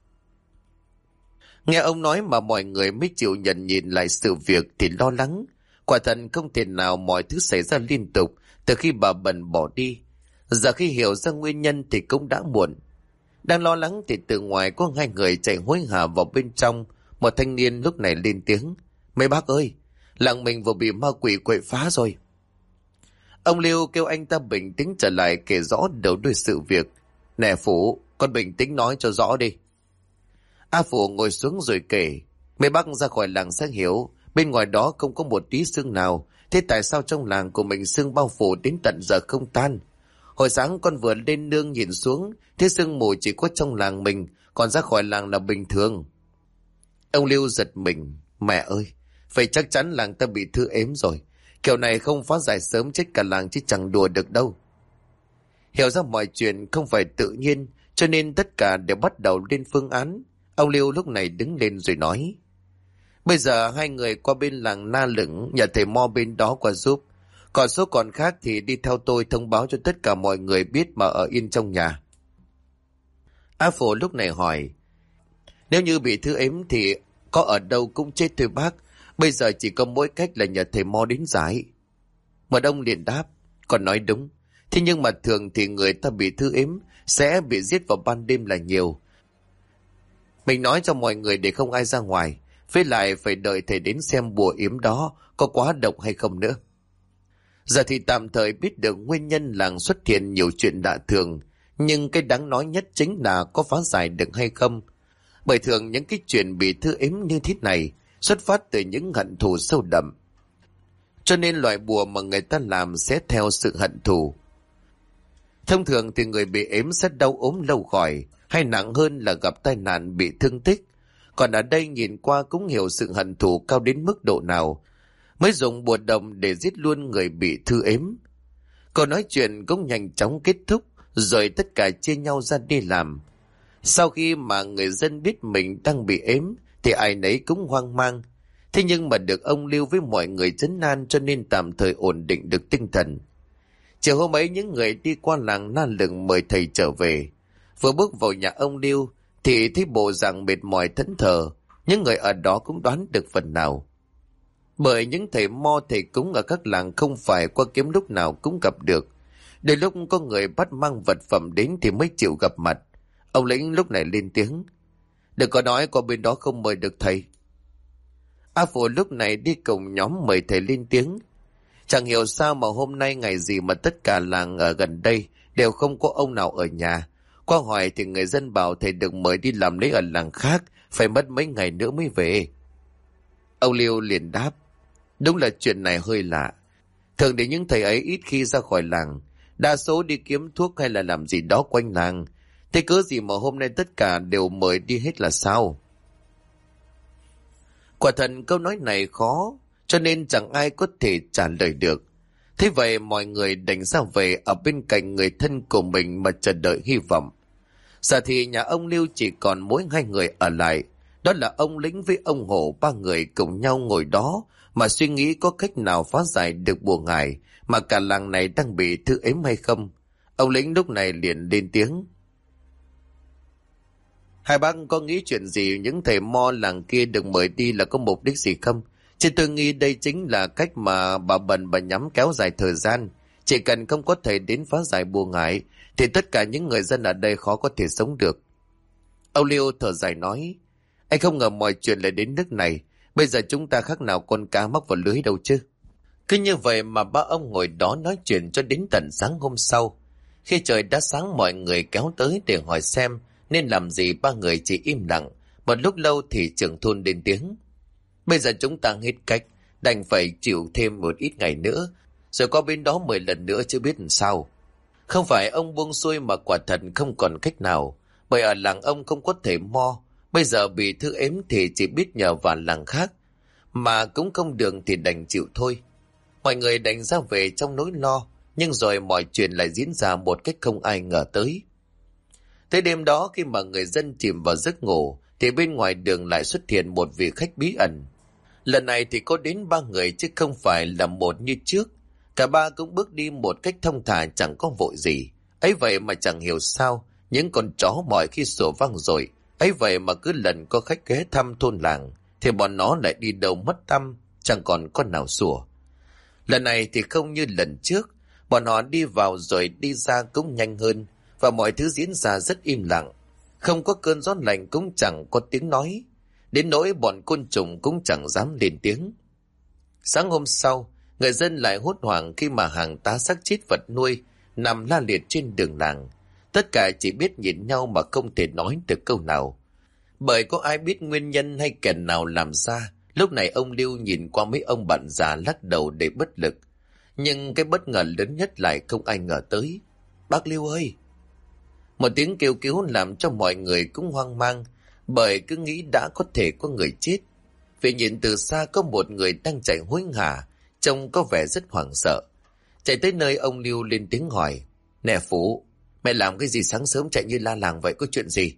Nghe ông nói mà mọi người mới chịu nhận nhìn lại sự việc thì lo lắng. Quả thật không thể nào mọi thứ xảy ra liên tục từ khi bà Bần bỏ đi. Giờ khi hiểu ra nguyên nhân thì cũng đã muộn. Đang lo lắng thì từ ngoài có 2 người chạy hối hả vào bên trong. Một thanh niên lúc này lên tiếng: mấy bác ơi, làng mình vừa bị ma quỷ quậy phá rồi. Ông Liêu kêu anh ta bình tĩnh trở lại kể rõ đầu đuôi sự việc. Nè Phủ, con bình tĩnh nói cho rõ đi. A Phủ ngồi xuống rồi kể: mấy bác ra khỏi làng sẽ hiểu, bên ngoài đó không có một tí sương nào. Thế tại sao trong làng của mình sương bao phủ đến tận giờ không tan? Hồi sáng con vừa lên nương nhìn xuống, thế sương mù chỉ có trong làng mình, còn ra khỏi làng là bình thường. Ông Liêu giật mình: mẹ ơi, vậy chắc chắn làng ta bị thư ếm rồi. Kiểu này không phá giải sớm chết cả làng chứ chẳng đùa được đâu. Hiểu ra mọi chuyện không phải tự nhiên, cho nên tất cả đều bắt đầu lên phương án. Ông Liêu lúc này đứng lên rồi nói: bây giờ 2 người qua bên làng Na Lửng nhờ thầy Mo bên đó qua giúp. Còn số còn khác thì đi theo tôi thông báo cho tất cả mọi người biết mà ở yên trong nhà. A Phổ lúc này hỏi: nếu như bị thư ếm thì có ở đâu cũng chết thôi bác. Bây giờ chỉ có mỗi cách là nhờ thầy Mo đến giải. Mật ông liền đáp: còn nói đúng. Thế nhưng mà thường thì người ta bị thư ếm sẽ bị giết vào ban đêm là nhiều. Mình nói cho mọi người để không ai ra ngoài. Với lại phải đợi thầy đến xem bùa yếm đó có quá độc hay không nữa. Giờ thì tạm thời biết được nguyên nhân làng xuất hiện nhiều chuyện lạ thường. Nhưng cái đáng nói nhất chính là có phá giải được hay không. Bởi thường những cái chuyện bị thư ếm như thế này xuất phát từ những hận thù sâu đậm. Cho nên loại bùa mà người ta làm sẽ theo sự hận thù. Thông thường thì người bị ếm sẽ đau ốm lâu khỏi, hay nặng hơn là gặp tai nạn bị thương tích. Còn ở đây nhìn qua cũng hiểu sự hận thù cao đến mức độ nào, mới dùng bùa đồng để giết luôn người bị thư ếm. Câu nói chuyện cũng nhanh chóng kết thúc, rồi tất cả chia nhau ra đi làm. Sau khi mà người dân biết mình đang bị ếm thì ai nấy cũng hoang mang. Thế nhưng mà được ông Lưu với mọi người trấn an cho nên tạm thời ổn định được tinh thần. Chiều hôm ấy những người đi qua làng Na Lửng mời thầy trở về. Vừa bước vào nhà ông Lưu thì thấy bộ dạng mệt mỏi thẫn thờ. Những người ở đó cũng đoán được phần nào. Bởi những thầy mo thầy cúng ở các làng không phải qua kiếm lúc nào cũng gặp được. Đôi lúc có người bắt mang vật phẩm đến thì mới chịu gặp mặt. Ông Lĩnh lúc này lên tiếng: đừng có nói qua bên đó không mời được thầy. A Phụ lúc này đi cùng nhóm mời thầy lên tiếng: chẳng hiểu sao mà hôm nay ngày gì mà tất cả làng ở gần đây đều không có ông nào ở nhà. Qua hỏi thì người dân bảo thầy được mời đi làm lễ ở làng khác, phải mất mấy ngày nữa mới về. Ông Liêu liền đáp, đúng là chuyện này hơi lạ. Thường thì những thầy ấy ít khi ra khỏi làng, đa số đi kiếm thuốc hay là làm gì đó quanh làng. Thế cớ gì mà hôm nay tất cả đều mời đi hết là sao? Quả thật câu nói này khó, cho nên chẳng ai có thể trả lời được. Thế vậy mọi người đành ra về ở bên cạnh người thân của mình mà chờ đợi hy vọng. Giờ thì nhà ông Liêu chỉ còn mỗi hai người ở lại. Đó là ông Lĩnh với ông Hổ, ba người cùng nhau ngồi đó mà suy nghĩ có cách nào phá giải được bùa ngải mà cả làng này đang bị thư ếm hay không. Ông Lĩnh lúc này liền lên tiếng. Hai bác có nghĩ chuyện gì những thầy mo làng kia được mời đi là có mục đích gì không? Chứ tôi nghĩ đây chính là cách mà bà Bần bà nhắm kéo dài thời gian. Chỉ cần không có thầy đến phá giải bùa ngải thì tất cả những người dân ở đây khó có thể sống được. Ông Liêu thở dài nói, anh không ngờ mọi chuyện lại đến nước này. Bây giờ chúng ta khác nào con cá mắc vào lưới đâu chứ. Cứ như vậy mà ba ông ngồi đó nói chuyện cho đến tận sáng hôm sau. Khi trời đã sáng mọi người kéo tới để hỏi xem nên làm gì, ba người chỉ im lặng. Một lúc lâu thì trưởng thôn lên tiếng. Bây giờ chúng ta hết cách, đành phải chịu thêm một ít ngày nữa, rồi qua bên đó 10 lần nữa chứ biết làm sao. Không phải ông buông xuôi mà quả thật không còn cách nào, bởi ở làng ông không có thể mo. Bây giờ bị thư ếm thì chỉ biết nhờ vào làng khác, mà cũng không được thì đành chịu thôi. Mọi người đành ra về trong nỗi lo, nhưng rồi mọi chuyện lại diễn ra một cách không ai ngờ tới. Tới đêm đó khi mà người dân chìm vào giấc ngủ thì bên ngoài đường lại xuất hiện một vị khách bí ẩn. Lần này thì có đến ba người chứ không phải là một như trước. Cả ba cũng bước đi một cách thông thả, chẳng có vội gì. Ấy vậy mà chẳng hiểu sao những con chó mọi khi sủa vang rồi. Ấy vậy mà cứ lần có khách ghé thăm thôn làng thì bọn nó lại đi đâu mất tăm, chẳng còn con nào sủa. Lần này thì không như lần trước, bọn họ đi vào rồi đi ra cũng nhanh hơn, và mọi thứ diễn ra rất im lặng. Không có cơn gió lạnh cũng chẳng có tiếng nói, đến nỗi bọn côn trùng cũng chẳng dám lên tiếng. Sáng hôm sau, người dân lại hốt hoảng khi mà hàng tá xác chết vật nuôi nằm la liệt trên đường làng. Tất cả chỉ biết nhìn nhau mà không thể nói được câu nào, bởi có ai biết nguyên nhân hay kẻ nào làm ra. Lúc này ông Lưu nhìn qua mấy ông bạn già lắc đầu để bất lực. Nhưng cái bất ngờ lớn nhất lại không ai ngờ tới. Bác Lưu ơi! Một tiếng kêu cứu làm cho mọi người cũng hoang mang, bởi cứ nghĩ đã có thể có người chết. Vì nhìn từ xa có một người đang chạy hối hả, trông có vẻ rất hoảng sợ. Chạy tới nơi ông Lưu lên tiếng hỏi, nè Phú, mẹ làm cái gì sáng sớm chạy như la làng vậy, có chuyện gì?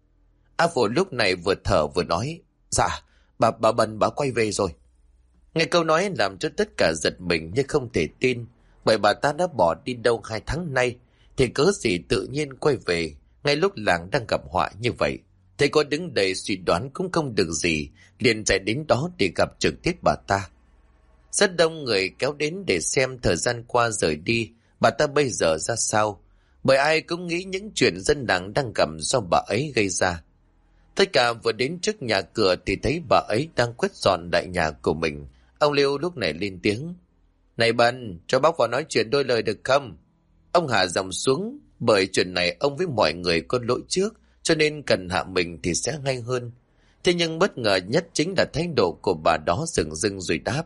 A Phú lúc này vừa thở vừa nói, dạ, bà Bần bà quay về rồi. Nghe câu nói làm cho tất cả giật mình nhưng không thể tin, bởi bà ta đã bỏ đi đâu 2 tháng nay, thì cớ gì tự nhiên quay về ngay lúc làng đang gặp họa như vậy. Thầy có đứng đầy suy đoán cũng không được gì, liền chạy đến đó để gặp trực tiếp bà ta. Rất đông người kéo đến để xem thời gian qua rời đi bà ta bây giờ ra sao, bởi ai cũng nghĩ những chuyện dân làng đang gặp do bà ấy gây ra. Tất cả vừa đến trước nhà cửa thì thấy bà ấy đang quét dọn đại nhà của mình. Ông Liêu lúc này lên tiếng, này Bần, cho bác vào nói chuyện đôi lời được không? Ông hạ giọng xuống, bởi chuyện này ông với mọi người có lỗi trước, cho nên cần hạ mình thì sẽ hay hơn. Thế nhưng bất ngờ nhất chính là thái độ của bà đó dừng dưng rồi đáp,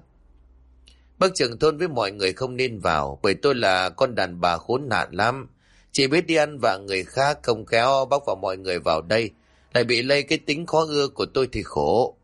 bác trưởng thôn với mọi người không nên vào, bởi tôi là con đàn bà khốn nạn lắm, chỉ biết đi ăn vạ người khác, không khéo bác và mọi người vào đây lại bị lây cái tính khó ưa của tôi thì khổ.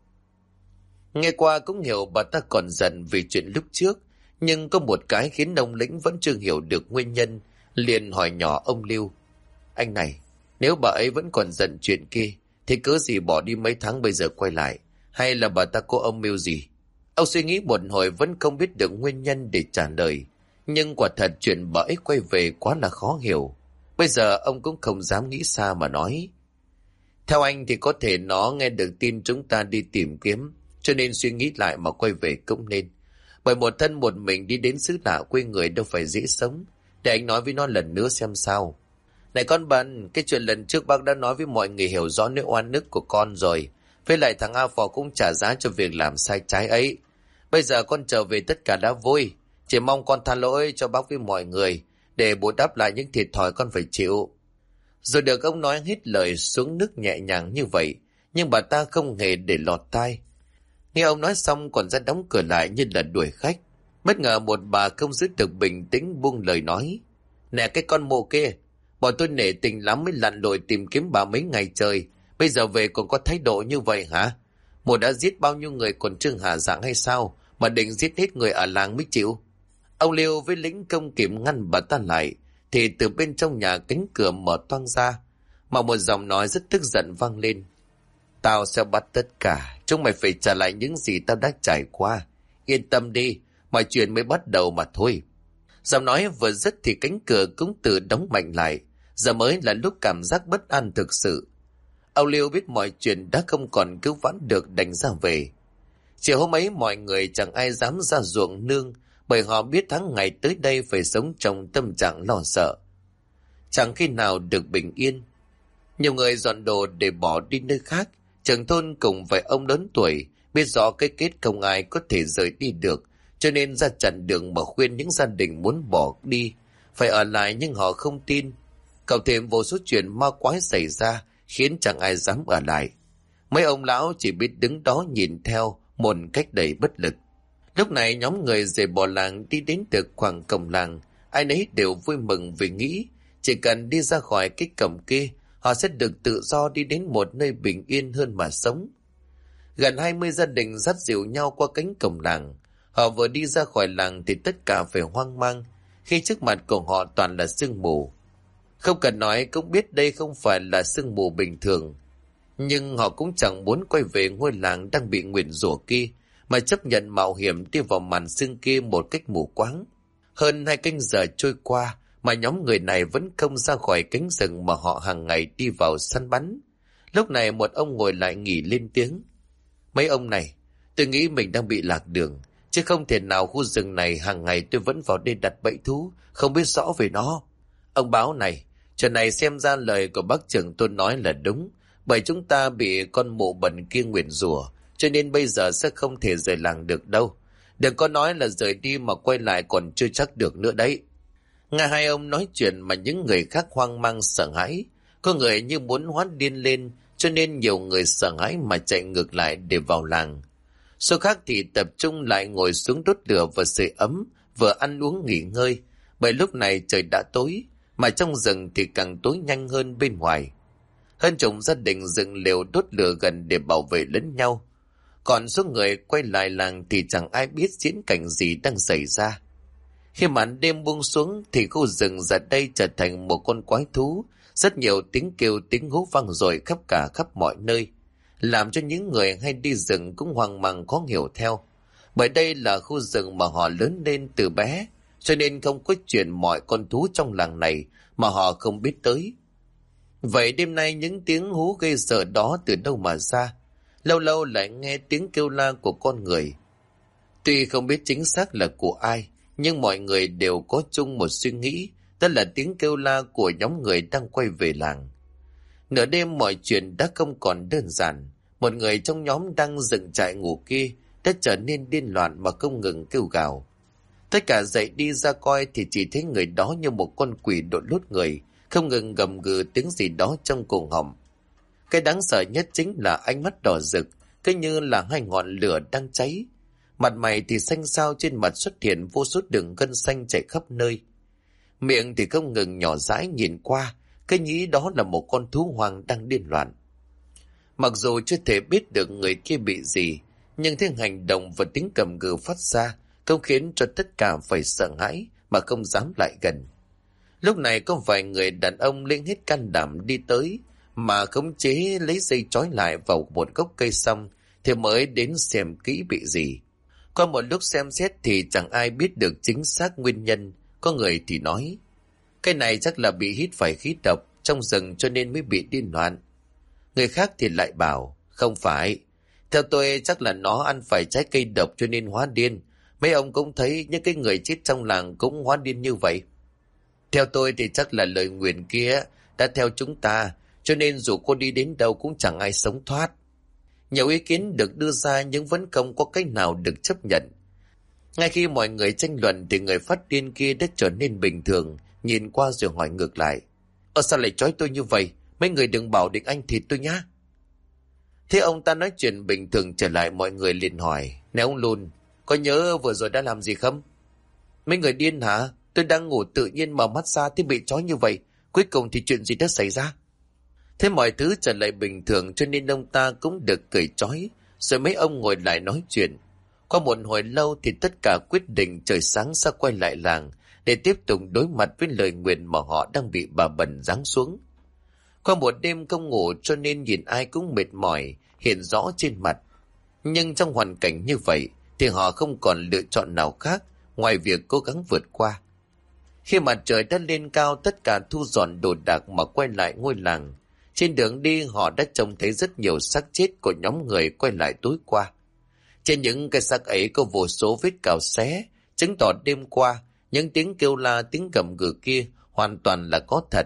Nghe qua cũng hiểu bà ta còn giận vì chuyện lúc trước, nhưng có một cái khiến ông Lĩnh vẫn chưa hiểu được nguyên nhân, liền hỏi nhỏ ông Lưu, anh này, nếu bà ấy vẫn còn giận chuyện kia thì cớ gì bỏ đi mấy tháng bây giờ quay lại, hay là bà ta có âm mưu gì? Ông suy nghĩ một hồi vẫn không biết được nguyên nhân để trả lời, nhưng quả thật chuyện bà ấy quay về quá là khó hiểu. Bây giờ ông cũng không dám nghĩ xa mà nói, theo anh thì có thể nó nghe được tin chúng ta đi tìm kiếm, cho nên suy nghĩ lại mà quay về cũng nên. Bởi một thân một mình đi đến xứ lạ quê người đâu phải dễ sống. Để anh nói với nó lần nữa xem sao. Này con Bần, cái chuyện lần trước bác đã nói với mọi người hiểu rõ nỗi oan ức của con rồi. Với lại thằng A Phò cũng trả giá cho việc làm sai trái ấy. Bây giờ con trở về tất cả đã vui. Chỉ mong con tha lỗi cho bác với mọi người, để bù đắp lại những thiệt thòi con phải chịu. Rồi được ông nói hết lời xuống nước nhẹ nhàng như vậy, nhưng bà ta không hề để lọt tai. Nghe ông nói xong còn ra đóng cửa lại như là đuổi khách. Bất ngờ một bà không giữ được bình tĩnh buông lời nói: Nè cái con mụ kia, bọn tôi nể tình lắm mới lặn lội tìm kiếm bà mấy ngày trời, bây giờ về còn có thái độ như vậy hả? Mụ đã giết bao nhiêu người còn chưa hả dạng hay sao, mà định giết hết người ở làng mới chịu? Ông Liêu với lính công kịp ngăn bà ta lại, thì từ bên trong nhà cánh cửa mở toang ra, mà một giọng nói rất tức giận vang lên: Tao sẽ bắt tất cả, chúng mày phải trả lại những gì tao đã trải qua. Yên tâm đi, mọi chuyện mới bắt đầu mà thôi. Giọng nói vừa dứt thì cánh cửa cũng tự đóng mạnh lại. Giờ mới là lúc cảm giác bất an thực sự. Ông Liêu biết mọi chuyện đã không còn cứu vãn được, đành ra về. Chiều hôm ấy mọi người chẳng ai dám ra ruộng nương, bởi họ biết tháng ngày tới đây phải sống trong tâm trạng lo sợ, chẳng khi nào được bình yên. Nhiều người dọn đồ để bỏ đi nơi khác. Trưởng thôn cùng vài ông lớn tuổi biết rõ cái kết không ai có thể rời đi được, cho nên ra chặn đường mà khuyên những gia đình muốn bỏ đi phải ở lại, nhưng họ không tin. Cộng thêm vô số chuyện ma quái xảy ra khiến chẳng ai dám ở lại. Mấy ông lão chỉ biết đứng đó nhìn theo một cách đầy bất lực. Lúc này nhóm người rời bỏ làng đi đến được khoảng cổng làng. Ai nấy đều vui mừng vì nghĩ chỉ cần đi ra khỏi cái cổng kia, họ sẽ được tự do đi đến một nơi bình yên hơn mà sống. Gần 20 gia đình dắt dìu nhau qua cánh cổng làng. Họ vừa đi ra khỏi làng thì tất cả phải hoang mang khi trước mặt của họ toàn là sương mù. Không cần nói cũng biết đây không phải là sương mù bình thường. Nhưng họ cũng chẳng muốn quay về ngôi làng đang bị nguyền rủa kia, mà chấp nhận mạo hiểm đi vào màn sương kia một cách mù quáng. Hơn 2 canh giờ trôi qua mà nhóm người này vẫn không ra khỏi cánh rừng mà họ hàng ngày đi vào săn bắn. Lúc này một ông ngồi lại nghỉ lên tiếng: Mấy ông này, tôi nghĩ mình đang bị lạc đường, chứ không thể nào khu rừng này hàng ngày tôi vẫn vào đây đặt bẫy thú, không biết rõ về nó. Ông báo này, chuyện này xem ra lời của bác trưởng tôi nói là đúng, bởi chúng ta bị con mụ bẩn kia nguyền rủa, cho nên bây giờ sẽ không thể rời làng được đâu. Đừng có nói là rời đi mà quay lại còn chưa chắc được nữa đấy. Nghe hai ông nói chuyện mà những người khác hoang mang sợ hãi. Có người như muốn hóa điên lên, cho nên nhiều người sợ hãi mà chạy ngược lại để vào làng. Số khác thì tập trung lại ngồi xuống đốt lửa và sưởi ấm, vừa ăn uống nghỉ ngơi. Bởi lúc này trời đã tối, mà trong rừng thì càng tối nhanh hơn bên ngoài. Hơn chục gia đình dựng lều đốt lửa gần để bảo vệ lẫn nhau. Còn số người quay lại làng thì chẳng ai biết diễn cảnh gì đang xảy ra. Khi màn đêm buông xuống thì khu rừng giờ đây trở thành một con quái thú. Rất nhiều tiếng kêu tiếng hú vang dội khắp mọi nơi, làm cho những người hay đi rừng cũng hoang mang khó hiểu theo. Bởi đây là khu rừng mà họ lớn lên từ bé, cho nên không có chuyện mọi con thú trong làng này mà họ không biết tới. Vậy đêm nay những tiếng hú gây sợ đó từ đâu mà ra? Lâu lâu lại nghe tiếng kêu la của con người. Tuy không biết chính xác là của ai, nhưng mọi người đều có chung một suy nghĩ, đó là tiếng kêu la của nhóm người đang quay về làng. Nửa đêm mọi chuyện đã không còn đơn giản. Một người trong nhóm đang dựng trại ngủ kia đã trở nên điên loạn mà không ngừng kêu gào. Tất cả dậy đi ra coi thì chỉ thấy người đó như một con quỷ đội lốt người, không ngừng gầm gừ tiếng gì đó trong cổ họng. Cái đáng sợ nhất chính là ánh mắt đỏ rực, cứ như là hai ngọn lửa đang cháy. Mặt mày thì xanh xao, trên mặt xuất hiện vô số đường gân xanh chảy khắp nơi. Miệng thì không ngừng nhỏ dãi nhìn qua, cái nghĩ đó là một con thú hoang đang điên loạn. Mặc dù chưa thể biết được người kia bị gì, nhưng thấy hành động và tiếng cầm gừ phát ra không khiến cho tất cả phải sợ hãi mà không dám lại gần. Lúc này có vài người đàn ông lên hết can đảm đi tới, mà khống chế lấy dây trói lại vào một gốc cây xong thì mới đến xem kỹ bị gì. Qua một lúc xem xét thì chẳng ai biết được chính xác nguyên nhân. Có người thì nói cái này chắc là bị hít phải khí độc trong rừng cho nên mới bị điên loạn. Người khác thì lại bảo không phải, theo tôi chắc là nó ăn phải trái cây độc cho nên hóa điên. Mấy ông cũng thấy những cái người chết trong làng cũng hóa điên như vậy. Theo tôi thì chắc là lời nguyền kia đã theo chúng ta, cho nên dù cô đi đến đâu cũng chẳng ai sống thoát. Nhiều ý kiến được đưa ra nhưng vẫn không có cách nào được chấp nhận. Ngay khi mọi người tranh luận thì người phát điên kia đã trở nên bình thường, nhìn qua rồi hỏi ngược lại. Sao lại trói tôi như vậy? Mấy người đừng bảo định anh thịt tôi nhá. Thế ông ta nói chuyện bình thường trở lại, mọi người liền hỏi. Này ông Lùn, có nhớ vừa rồi đã làm gì không? Mấy người điên hả? Tôi đang ngủ tự nhiên mở mắt ra thì bị trói như vậy. Cuối cùng thì chuyện gì đã xảy ra? Thế mọi thứ trở lại bình thường cho nên ông ta cũng được cởi trói. Rồi mấy ông ngồi lại nói chuyện. Qua một hồi lâu thì tất cả quyết định trời sáng sẽ quay lại làng để tiếp tục đối mặt với lời nguyền mà họ đang bị bà Bần giáng xuống. Qua một đêm không ngủ cho nên nhìn ai cũng mệt mỏi hiện rõ trên mặt. Nhưng trong hoàn cảnh như vậy thì họ không còn lựa chọn nào khác ngoài việc cố gắng vượt qua. Khi mặt trời đã lên cao, tất cả thu dọn đồ đạc mà quay lại ngôi làng. Trên đường đi họ đã trông thấy rất nhiều xác chết của nhóm người quay lại tối qua. Trên những cái xác ấy có vô số vết cào xé, chứng tỏ đêm qua những tiếng kêu la, tiếng gầm gừ kia hoàn toàn là có thật.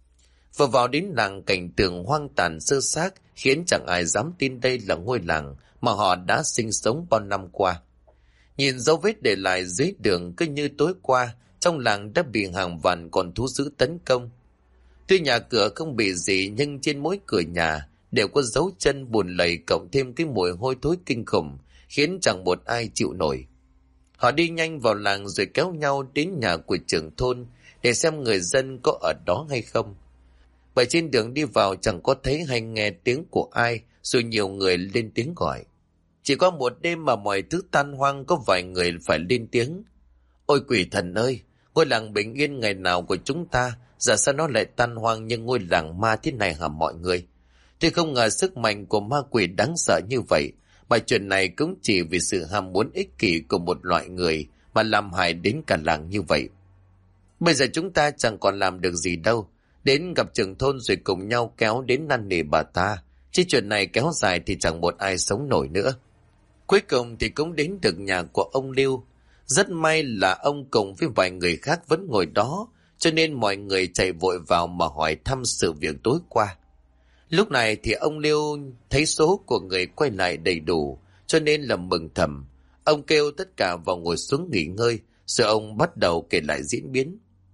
Vừa vào đến làng, cảnh tượng hoang tàn sơ xác khiến chẳng ai dám tin đây là ngôi làng mà họ đã sinh sống bao năm qua. Nhìn dấu vết để lại dưới đường cứ như tối qua, trong làng đã bị hàng vạn con thú dữ tấn công. Tuy nhà cửa không bị gì nhưng trên mỗi cửa nhà đều có dấu chân bùn lầy cộng thêm cái mùi hôi thối kinh khủng khiến chẳng một ai chịu nổi. Họ đi nhanh vào làng rồi kéo nhau đến nhà của trưởng thôn để xem người dân có ở đó hay không. Bởi trên đường đi vào chẳng có thấy hay nghe tiếng của ai, rồi nhiều người lên tiếng gọi. Chỉ có một đêm mà mọi thứ tan hoang, có vài người phải lên tiếng. Ôi quỷ thần ơi, ngôi làng bình yên ngày nào của chúng ta, giờ sao nó lại tan hoang như ngôi làng ma thế này hả mọi người? Tôi không ngờ sức mạnh của ma quỷ đáng sợ như vậy, mà chuyện này cũng chỉ vì sự ham muốn ích kỷ của một loại người mà làm hại đến cả làng như vậy. Bây giờ chúng ta chẳng còn làm được gì đâu, đến gặp trưởng thôn rồi cùng nhau kéo đến năn nỉ bà ta, chứ chuyện này kéo dài thì chẳng một ai sống nổi nữa. Cuối cùng thì cũng đến được nhà của ông Lưu. Rất may là ông cùng với vài người khác vẫn ngồi đó, cho nên mọi người chạy vội vào mà hỏi thăm sự việc tối qua. Lúc này thì ông Lưu thấy số của người quay lại đầy đủ, cho nên là mừng thầm. Ông kêu tất cả vào ngồi xuống nghỉ ngơi, rồi ông bắt đầu kể lại diễn biến.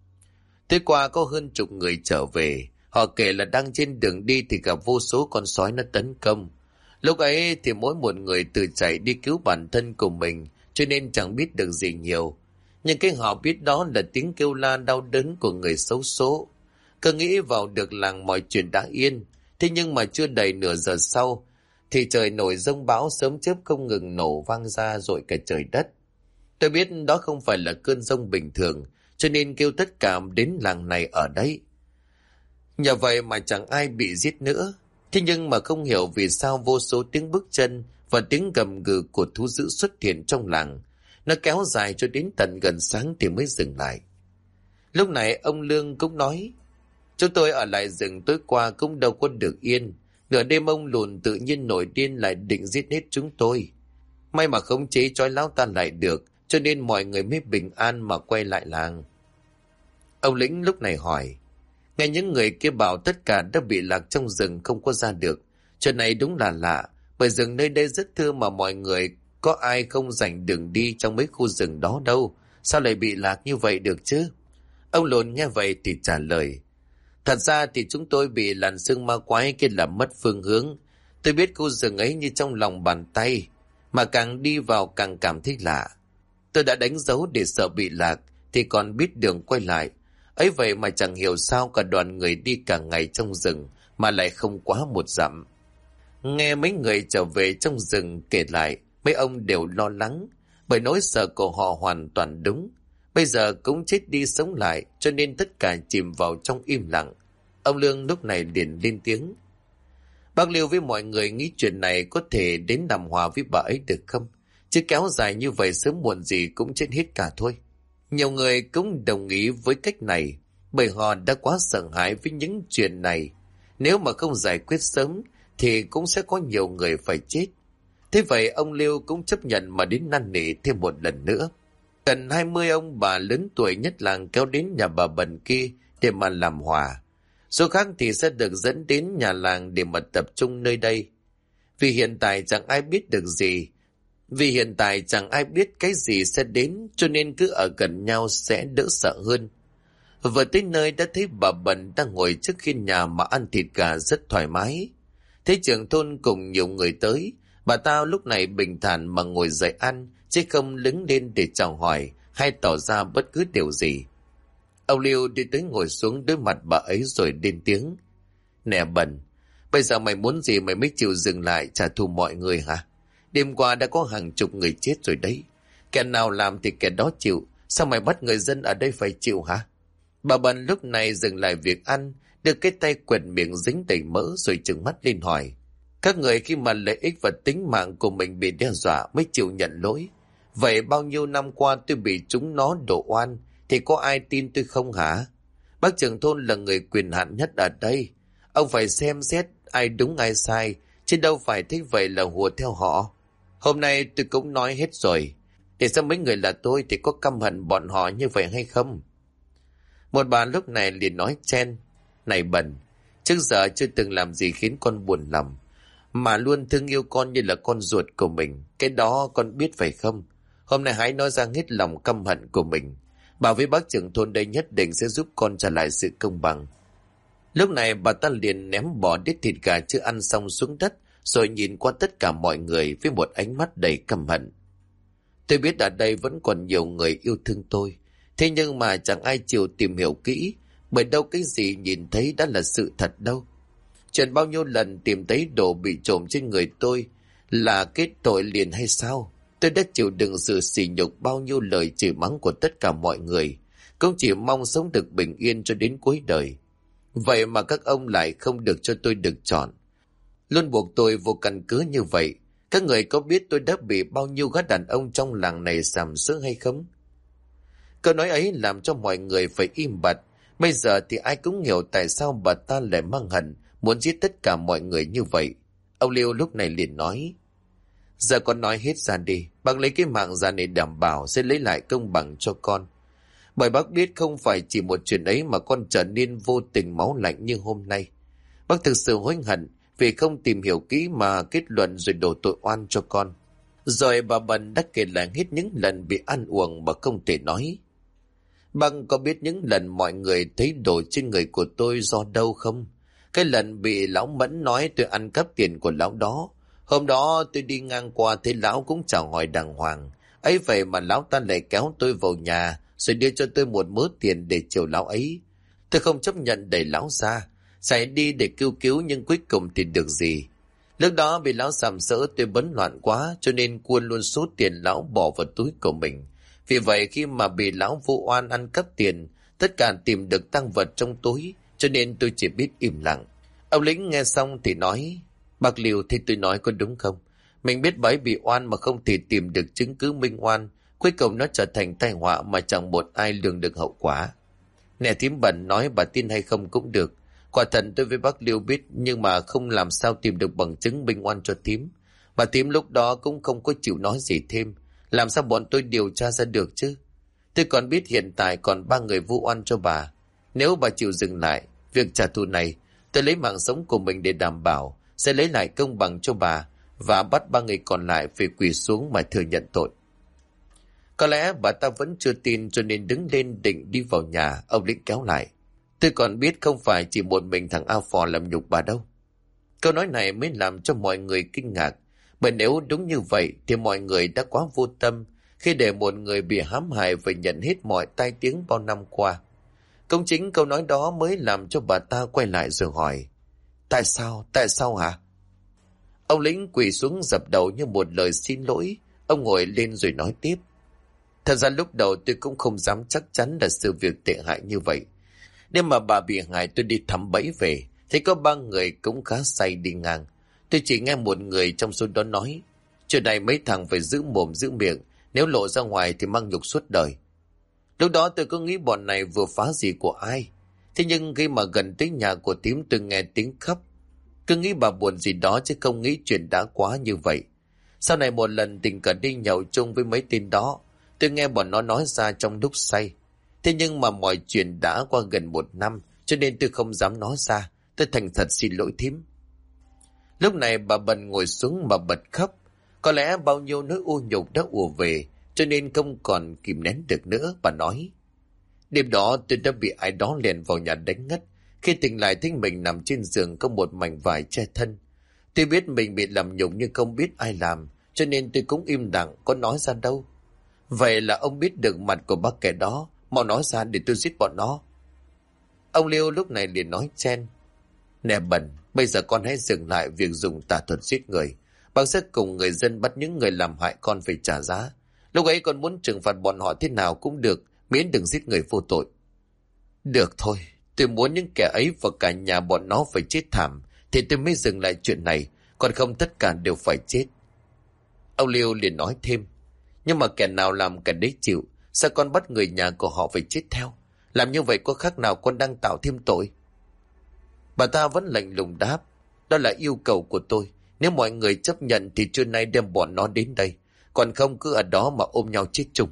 Tối qua có hơn chục người trở về, họ kể là đang trên đường đi thì gặp vô số con sói nó tấn công. Lúc ấy thì mỗi một người tự chạy đi cứu bản thân của mình, cho nên chẳng biết được gì nhiều. Nhưng cái họ biết đó là tiếng kêu la đau đớn của người xấu số. Cứ nghĩ vào được làng mọi chuyện đã yên. Thế nhưng mà chưa đầy nửa giờ sau thì trời nổi giông bão, sớm chớp không ngừng nổ vang ra rội cả trời đất. Tôi biết đó không phải là cơn giông bình thường, cho nên kêu tất cả đến làng này ở đây. Nhờ vậy mà chẳng ai bị giết nữa. Thế nhưng mà không hiểu vì sao vô số tiếng bước chân và tiếng gầm gừ của thú dữ xuất hiện trong làng. Nó kéo dài cho đến tận gần sáng thì mới dừng lại. Lúc này ông Lương cũng nói, chúng tôi ở lại rừng tối qua cũng đâu có được yên. Nửa đêm ông Lùn tự nhiên nổi điên lại định giết hết chúng tôi. May mà khống chế trói lão ta lại được, cho nên mọi người mới bình an mà quay lại làng. Ông Lĩnh lúc này hỏi, nghe những người kia bảo tất cả đã bị lạc trong rừng không có ra được. Chuyện này đúng là lạ, bởi rừng nơi đây rất thưa mà mọi người có ai không rảnh đường đi trong mấy khu rừng đó đâu. Sao lại bị lạc như vậy được chứ? Ông Lùn nghe vậy thì trả lời, thật ra thì chúng tôi bị làn sương ma quái kia làm mất phương hướng. Tôi biết khu rừng ấy như trong lòng bàn tay, mà càng đi vào càng cảm thấy lạ. Tôi đã đánh dấu để sợ bị lạc, thì còn biết đường quay lại. Ấy vậy mà chẳng hiểu sao cả đoàn người đi cả ngày trong rừng mà lại không quá một dặm. Nghe mấy người trở về trong rừng kể lại, mấy ông đều lo lắng, bởi nỗi sợ của họ hoàn toàn đúng. Bây giờ cũng chết đi sống lại, cho nên tất cả chìm vào trong im lặng. Ông Lương lúc này liền lên tiếng, bác Liêu với mọi người nghĩ chuyện này có thể đến đàm hòa với bà ấy được không? Chứ kéo dài như vậy sớm muộn gì cũng chết hết cả thôi. Nhiều người cũng đồng ý với cách này, bởi họ đã quá sợ hãi với những chuyện này. Nếu mà không giải quyết sớm thì cũng sẽ có nhiều người phải chết. Thế vậy ông Liêu cũng chấp nhận mà đến năn nỉ thêm một lần nữa. Gần 20 ông bà lớn tuổi nhất làng kéo đến nhà bà Bần kia để mà làm hòa. Số khác thì sẽ được dẫn đến nhà làng để mà tập trung nơi đây. Vì hiện tại chẳng ai biết được gì. Vì hiện tại chẳng ai biết cái gì sẽ đến, cho nên cứ ở gần nhau sẽ đỡ sợ hơn. Vừa tới nơi đã thấy bà Bần đang ngồi trước hiên nhà mà ăn thịt gà rất thoải mái. Thấy trưởng thôn cùng nhiều người tới, bà ta lúc này bình thản mà ngồi dậy ăn, chứ không đứng lên để chào hỏi hay tỏ ra bất cứ điều gì. Ông Liêu đi tới ngồi xuống đối mặt bà ấy rồi lên tiếng. Nè Bần, bây giờ mày muốn gì mày mới chịu dừng lại trả thù mọi người hả? Đêm qua đã có hàng chục người chết rồi đấy. Kẻ nào làm thì kẻ đó chịu. Sao mày bắt người dân ở đây phải chịu hả? Bà Bần lúc này dừng lại việc ăn, đưa cái tay quẹt miệng dính đầy mỡ rồi trừng mắt lên hỏi. Các người khi mà lợi ích và tính mạng của mình bị đe dọa mới chịu nhận lỗi. Vậy bao nhiêu năm qua tôi bị chúng nó đổ oan, thì có ai tin tôi không hả? Bác trưởng thôn là người quyền hạn nhất ở đây. Ông phải xem xét ai đúng ai sai, chứ đâu phải thế vậy là hùa theo họ. Hôm nay tôi cũng nói hết rồi. Để xem mấy người là tôi thì có căm hận bọn họ như vậy hay không? Một bà lúc này liền nói chen. Này Bần, trước giờ chưa từng làm gì khiến con buồn lòng, mà luôn thương yêu con như là con ruột của mình. Cái đó con biết phải không? Hôm nay hãy nói ra hết lòng căm hận của mình. Bảo với bác trưởng thôn đây nhất định sẽ giúp con trả lại sự công bằng. Lúc này bà ta liền ném bỏ đít thịt gà chưa ăn xong xuống đất, rồi nhìn qua tất cả mọi người với một ánh mắt đầy căm hận. Tôi biết ở đây vẫn còn nhiều người yêu thương tôi, thế nhưng mà chẳng ai chịu tìm hiểu kỹ, bởi đâu cái gì nhìn thấy đã là sự thật đâu. Chuyện bao nhiêu lần tìm thấy đồ bị trộm trên người tôi là kết tội liền hay sao? Tôi đã chịu đựng sự sỉ nhục bao nhiêu lời chửi mắng của tất cả mọi người, cũng chỉ mong sống được bình yên cho đến cuối đời. Vậy mà các ông lại không được cho tôi được chọn, luôn buộc tôi vô căn cứ như vậy. Các người có biết tôi đã bị bao nhiêu gã đàn ông trong làng này sàm sỡ hay không? Câu nói ấy làm cho mọi người phải im bặt. Bây giờ thì ai cũng hiểu tại sao bà ta lại mang hận, muốn giết tất cả mọi người như vậy. Ông Liêu lúc này liền nói. Giờ con nói hết ra đi, bác lấy cái mạng ra để đảm bảo sẽ lấy lại công bằng cho con. Bởi bác biết không phải chỉ một chuyện ấy mà con trở nên vô tình máu lạnh như hôm nay. Bác thực sự hối hận vì không tìm hiểu kỹ mà kết luận rồi đổ tội oan cho con. Rồi bà Bần đã kể lại hết những lần bị ăn uổng mà không thể nói. Bác có biết những lần mọi người thấy đồ trên người của tôi do đâu không? Cái lần bị lão Mẫn nói tôi ăn cắp tiền của lão đó. Hôm đó tôi đi ngang qua thấy lão cũng chào hỏi đàng hoàng. Ấy vậy mà lão ta lại kéo tôi vào nhà rồi đưa cho tôi một mớ tiền để chiều lão ấy. Tôi không chấp nhận đẩy lão ra, chạy đi để cứu nhưng cuối cùng thì được gì. Lúc đó bị lão sàm sỡ tôi bấn loạn quá cho nên cuốn luôn số tiền lão bỏ vào túi của mình. Vì vậy khi mà bị lão vu oan ăn cắp tiền, tất cả tìm được tang vật trong túi, cho nên tôi chỉ biết im lặng. Ông lính nghe xong thì nói, bác Liêu thì tôi nói có đúng không? Mình biết bấy bị oan mà không thể tìm được chứng cứ minh oan, cuối cùng nó trở thành tai họa mà chẳng một ai lường được hậu quả. Nè thím Bần nói bà tin hay không cũng được. Quả thật tôi với bác Liêu biết, nhưng mà không làm sao tìm được bằng chứng minh oan cho thím. Bà thím lúc đó cũng không có chịu nói gì thêm. Làm sao bọn tôi điều tra ra được chứ? Tôi còn biết hiện tại còn 3 người vu oan cho bà. Nếu bà chịu dừng lại việc trả thù này, tôi lấy mạng sống của mình để đảm bảo sẽ lấy lại công bằng cho bà và bắt 3 người còn lại phải quỳ xuống mà thừa nhận tội. Có lẽ bà ta vẫn chưa tin cho nên đứng lên định đi vào nhà. Ông lĩnh kéo lại. Tôi còn biết không phải chỉ một mình thằng A Phò làm nhục bà đâu. Câu nói này mới làm cho mọi người kinh ngạc. Bởi nếu đúng như vậy thì mọi người đã quá vô tâm khi để một người bị hãm hại phải nhận hết mọi tai tiếng bao năm qua. Công chính câu nói đó mới làm cho bà ta quay lại rồi hỏi. Tại sao hả? Ông lĩnh quỳ xuống dập đầu như một lời xin lỗi. Ông ngồi lên rồi nói tiếp. Thật ra lúc đầu tôi cũng không dám chắc chắn là sự việc tệ hại như vậy. Nếu mà bà bị hại tôi đi thăm bẫy về, thấy có 3 người cũng khá say đi ngang. Tôi chỉ nghe một người trong số đó nói, chuyện này mấy thằng phải giữ mồm giữ miệng, nếu lộ ra ngoài thì mang nhục suốt đời. Lúc đó tôi cứ nghĩ bọn này vừa phá gì của ai. Thế nhưng khi mà gần tới nhà của tím tôi nghe tiếng khóc. Cứ nghĩ bà buồn gì đó chứ không nghĩ chuyện đã quá như vậy. Sau này một lần tình cờ đi nhậu chung với mấy tên đó, tôi nghe bọn nó nói ra trong lúc say. Thế nhưng mà mọi chuyện đã qua gần 1 năm, cho nên tôi không dám nói ra. Tôi thành thật xin lỗi thím. Lúc này bà Bần ngồi xuống mà bật khóc. Có lẽ bao nhiêu nỗi u nhục đã ùa về, cho nên không còn kìm nén được nữa. Bà nói, Đêm đó tôi đã bị ai đó lèn vào nhà đánh ngất. Khi tỉnh lại thấy mình nằm trên giường có một mảnh vải che thân. Tôi biết mình bị làm nhục nhưng không biết ai làm, cho nên tôi cũng im lặng, có nói ra đâu. Vậy là ông biết được mặt của bác kẻ đó, mau nói ra để tôi giết bọn nó. Ông Liêu lúc này liền nói chen. Nè Bần, bây giờ con hãy dừng lại việc dùng tà thuật giết người. Bác sẽ cùng người dân bắt những người làm hại con phải trả giá. Lúc ấy con muốn trừng phạt bọn họ thế nào cũng được, miễn đừng giết người vô tội. Được thôi, tôi muốn những kẻ ấy và cả nhà bọn nó phải chết thảm, thì tôi mới dừng lại chuyện này, còn không tất cả đều phải chết. Ông Liêu liền nói thêm. Nhưng mà kẻ nào làm kẻ đấy chịu, sao con bắt người nhà của họ phải chết theo? Làm như vậy có khác nào con đang tạo thêm tội? Bà ta vẫn lạnh lùng đáp. Đó là yêu cầu của tôi. Nếu mọi người chấp nhận thì trưa nay đem bọn nó đến đây. Còn không cứ ở đó mà ôm nhau chết chung.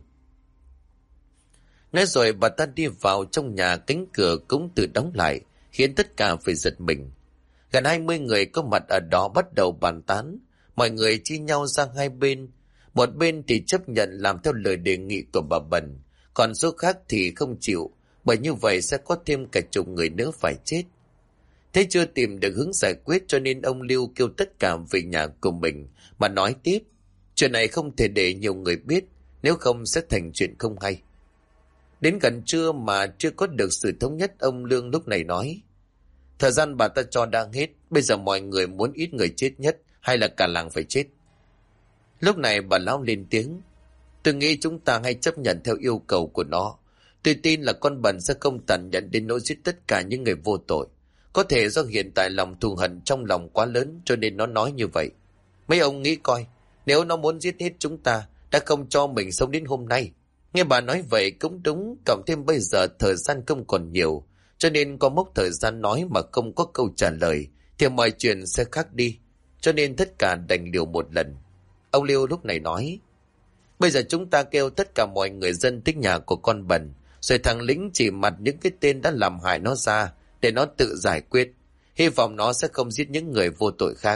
Nói rồi bà ta đi vào trong nhà, cánh cửa cũng tự đóng lại, khiến tất cả phải giật mình. Gần 20 người có mặt ở đó bắt đầu bàn tán. Mọi người chia nhau sang hai bên. Một bên thì chấp nhận làm theo lời đề nghị của bà Bần, còn số khác thì không chịu, bởi như vậy sẽ có thêm cả chục người nữa phải chết. Thế chưa tìm được hướng giải quyết cho nên ông Lưu kêu tất cả về nhà của mình mà nói tiếp. Chuyện này không thể để nhiều người biết, nếu không sẽ thành chuyện không hay. Đến gần trưa mà chưa có được sự thống nhất, ông Lương lúc này nói. Thời gian bà ta cho đang hết, bây giờ mọi người muốn ít người chết nhất hay là cả làng phải chết? Lúc này bà lão lên tiếng. Tôi nghĩ chúng ta hãy chấp nhận theo yêu cầu của nó. Tôi tin là con Bần sẽ không tàn nhẫn đến nỗi giết tất cả những người vô tội. Có thể do hiện tại lòng thù hận trong lòng quá lớn cho nên nó nói như vậy. Mấy ông nghĩ coi, nếu nó muốn giết hết chúng ta, đã không cho mình sống đến hôm nay. Nghe bà nói vậy cũng đúng, cộng thêm bây giờ thời gian không còn nhiều, cho nên có mốc thời gian nói mà không có câu trả lời, thì mọi chuyện sẽ khác đi. Cho nên tất cả đành liều một lần. Ông Liêu lúc này nói. Bây giờ chúng ta kêu tất cả mọi người dân tích nhà của con Bần, rồi thằng lính chỉ mặt những cái tên đã làm hại nó ra, để nó tự giải quyết. Hy vọng nó sẽ không giết những người vô tội khác.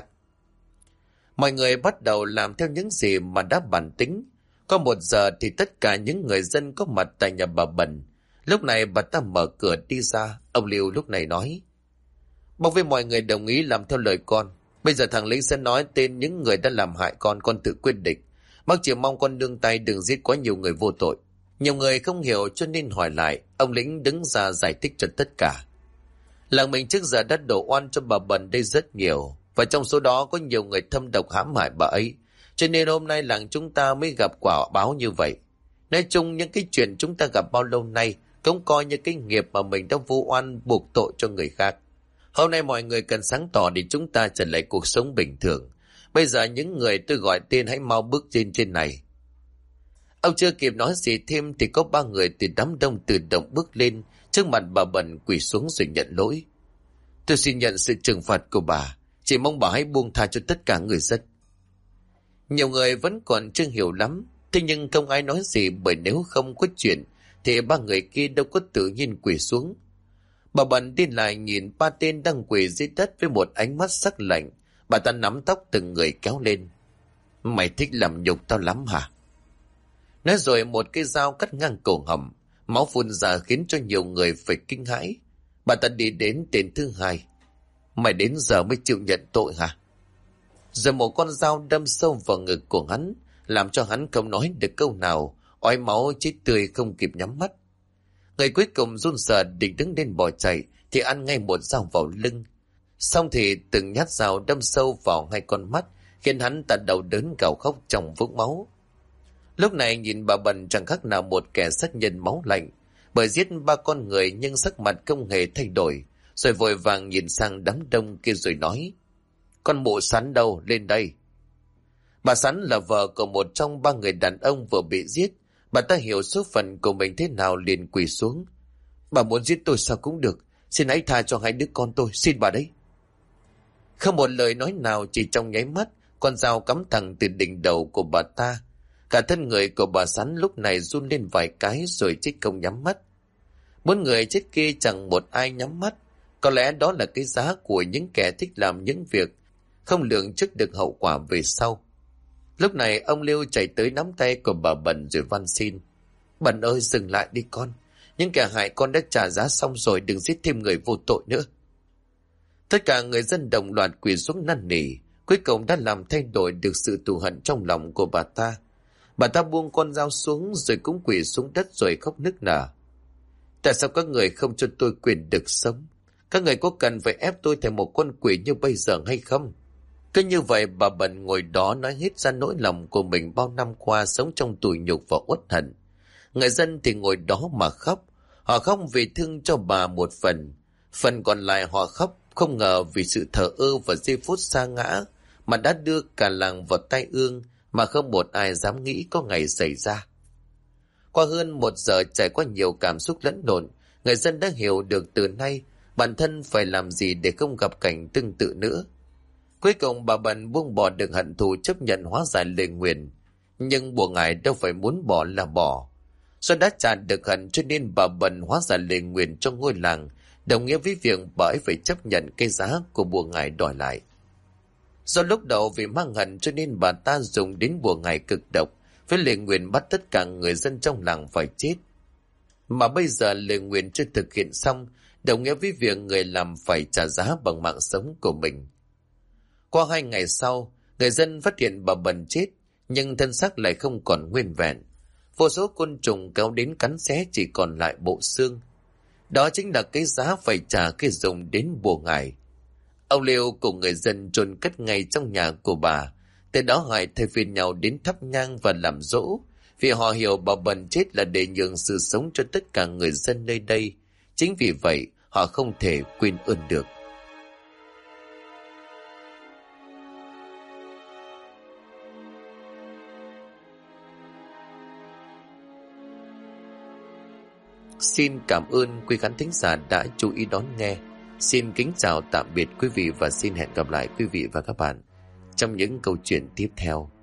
Mọi người bắt đầu làm theo những gì mà đã bàn tính. Có 1 giờ thì tất cả những người dân có mặt tại nhà bà Bần. Lúc này bà ta mở cửa đi ra. Ông Liêu lúc này nói. Mong với mọi người đồng ý làm theo lời con. Bây giờ thằng lính sẽ nói tên những người đã làm hại con tự quyết định. Bác chỉ mong con nương tay đừng giết quá nhiều người vô tội. Nhiều người không hiểu cho nên hỏi lại. Ông lính đứng ra giải thích cho tất cả. Làng mình trước giờ đã đổ oan cho bà Bần đây rất nhiều, và trong số đó có nhiều người thâm độc hãm hại bà ấy, cho nên hôm nay làng chúng ta mới gặp quả báo như vậy. Nói chung những cái chuyện chúng ta gặp bao lâu nay cũng coi như cái nghiệp mà mình đã vu oan buộc tội cho người khác. Hôm nay mọi người cần sáng tỏ để chúng ta trở lại cuộc sống bình thường. Bây giờ những người tôi gọi tên hãy mau bước trên này. Ông chưa kịp nói gì thêm thì có 3 người từ đám đông tự động bước lên trước mặt bà Bần, quỳ xuống rồi nhận lỗi. Tôi xin nhận sự trừng phạt của bà, chỉ mong bà hãy buông tha cho tất cả người dân. Nhiều người vẫn còn chưa hiểu lắm, thế nhưng không ai nói gì, bởi nếu không có chuyện thì 3 người kia đâu có tự nhiên quỳ xuống. Bà Bần đi lại nhìn 3 tên đang quỳ dưới đất với một ánh mắt sắc lạnh. Bà ta nắm tóc từng người kéo lên. Mày thích làm nhục tao lắm hả? Nói rồi một cây dao cắt ngang cổ họng, máu phun ra khiến cho nhiều người phải kinh hãi. Bà ta đi đến tên thứ hai. Mày đến giờ mới chịu nhận tội hả? Rồi một con dao đâm sâu vào ngực của hắn, làm cho hắn không nói được câu nào, ói máu chết tươi không kịp nhắm mắt. Người cuối cùng run rẩy định đứng lên bỏ chạy thì ăn ngay một dao vào lưng. Xong thì từng nhát dao đâm sâu vào hai con mắt, khiến hắn ta đau đớn gào khóc trong vũng máu. Lúc này nhìn bà Bần chẳng khác nào một kẻ sát nhân máu lạnh, bởi giết 3 con người nhưng sắc mặt không hề thay đổi, rồi vội vàng nhìn sang đám đông kia rồi nói. Con mụ Sắn đâu, lên đây. Bà Sắn là vợ của một trong 3 người đàn ông vừa bị giết. Bà ta hiểu số phận của mình thế nào liền quỳ xuống. Bà muốn giết tôi sao cũng được, xin hãy tha cho 2 đứa con tôi, xin bà đấy. Không một lời nói nào, chỉ trong nháy mắt, con dao cắm thẳng từ đỉnh đầu của bà ta. Cả thân người của bà Sắn lúc này run lên vài cái rồi chết không nhắm mắt. 4 người chết kia chẳng một ai nhắm mắt. Có lẽ đó là cái giá của những kẻ thích làm những việc không lường trước được hậu quả về sau. Lúc này ông Liêu chạy tới nắm tay của bà Bần rồi van xin. Bần ơi, dừng lại đi con. Những kẻ hại con đã trả giá xong rồi, đừng giết thêm người vô tội nữa. Tất cả người dân đồng loạt quỳ xuống năn nỉ, cuối cùng đã làm thay đổi được sự thù hận trong lòng của bà ta. Bà ta buông con dao xuống rồi cũng quỳ xuống đất rồi khóc nức nở. Tại sao các người không cho tôi quyền được sống? Các người có cần phải ép tôi thành một con quỷ như bây giờ hay không? Cứ như vậy bà Bần ngồi đó nói hết ra nỗi lòng của mình bao năm qua sống trong tủi nhục và uất hận. Người dân thì ngồi đó mà khóc. Họ khóc vì thương cho bà một phần. Phần còn lại họ khóc không ngờ vì sự thờ ơ và giây phút sa ngã mà đã đưa cả làng vào tai ương mà không một ai dám nghĩ có ngày xảy ra. Qua hơn 1 giờ trải qua nhiều cảm xúc lẫn lộn, người dân đã hiểu được từ nay bản thân phải làm gì để không gặp cảnh tương tự nữa. Cuối cùng bà Bần buông bỏ được hận thù, chấp nhận hóa giải lời nguyền. Nhưng bùa ngải đâu phải muốn bỏ là bỏ. Do đã trả được hận cho nên bà Bần hóa giải lời nguyền cho ngôi làng, đồng nghĩa với việc bà ấy phải chấp nhận cái giá của bùa ngải đòi lại. Do lúc đầu vì mang hận cho nên bà ta dùng đến bùa ngải cực độc, với lời nguyền bắt tất cả người dân trong làng phải chết. Mà bây giờ lời nguyền chưa thực hiện xong, đồng nghĩa với việc người làm phải trả giá bằng mạng sống của mình. Qua 2 ngày sau, người dân phát hiện bà Bần chết, nhưng thân xác lại không còn nguyên vẹn. Vô số côn trùng kéo đến cắn xé chỉ còn lại bộ xương. Đó chính là cái giá phải trả khi dùng đến bùa ngải. Ông Liêu cùng người dân chôn cất ngay trong nhà của bà. Từ đó họ thay phiên nhau đến thắp nhang và làm dỗ, vì họ hiểu bà Bần chết là để nhường sự sống cho tất cả người dân nơi đây. Chính vì vậy, họ không thể quên ơn được. Xin cảm ơn quý khán thính giả đã chú ý đón nghe. Xin kính chào tạm biệt quý vị và xin hẹn gặp lại quý vị và các bạn trong những câu chuyện tiếp theo.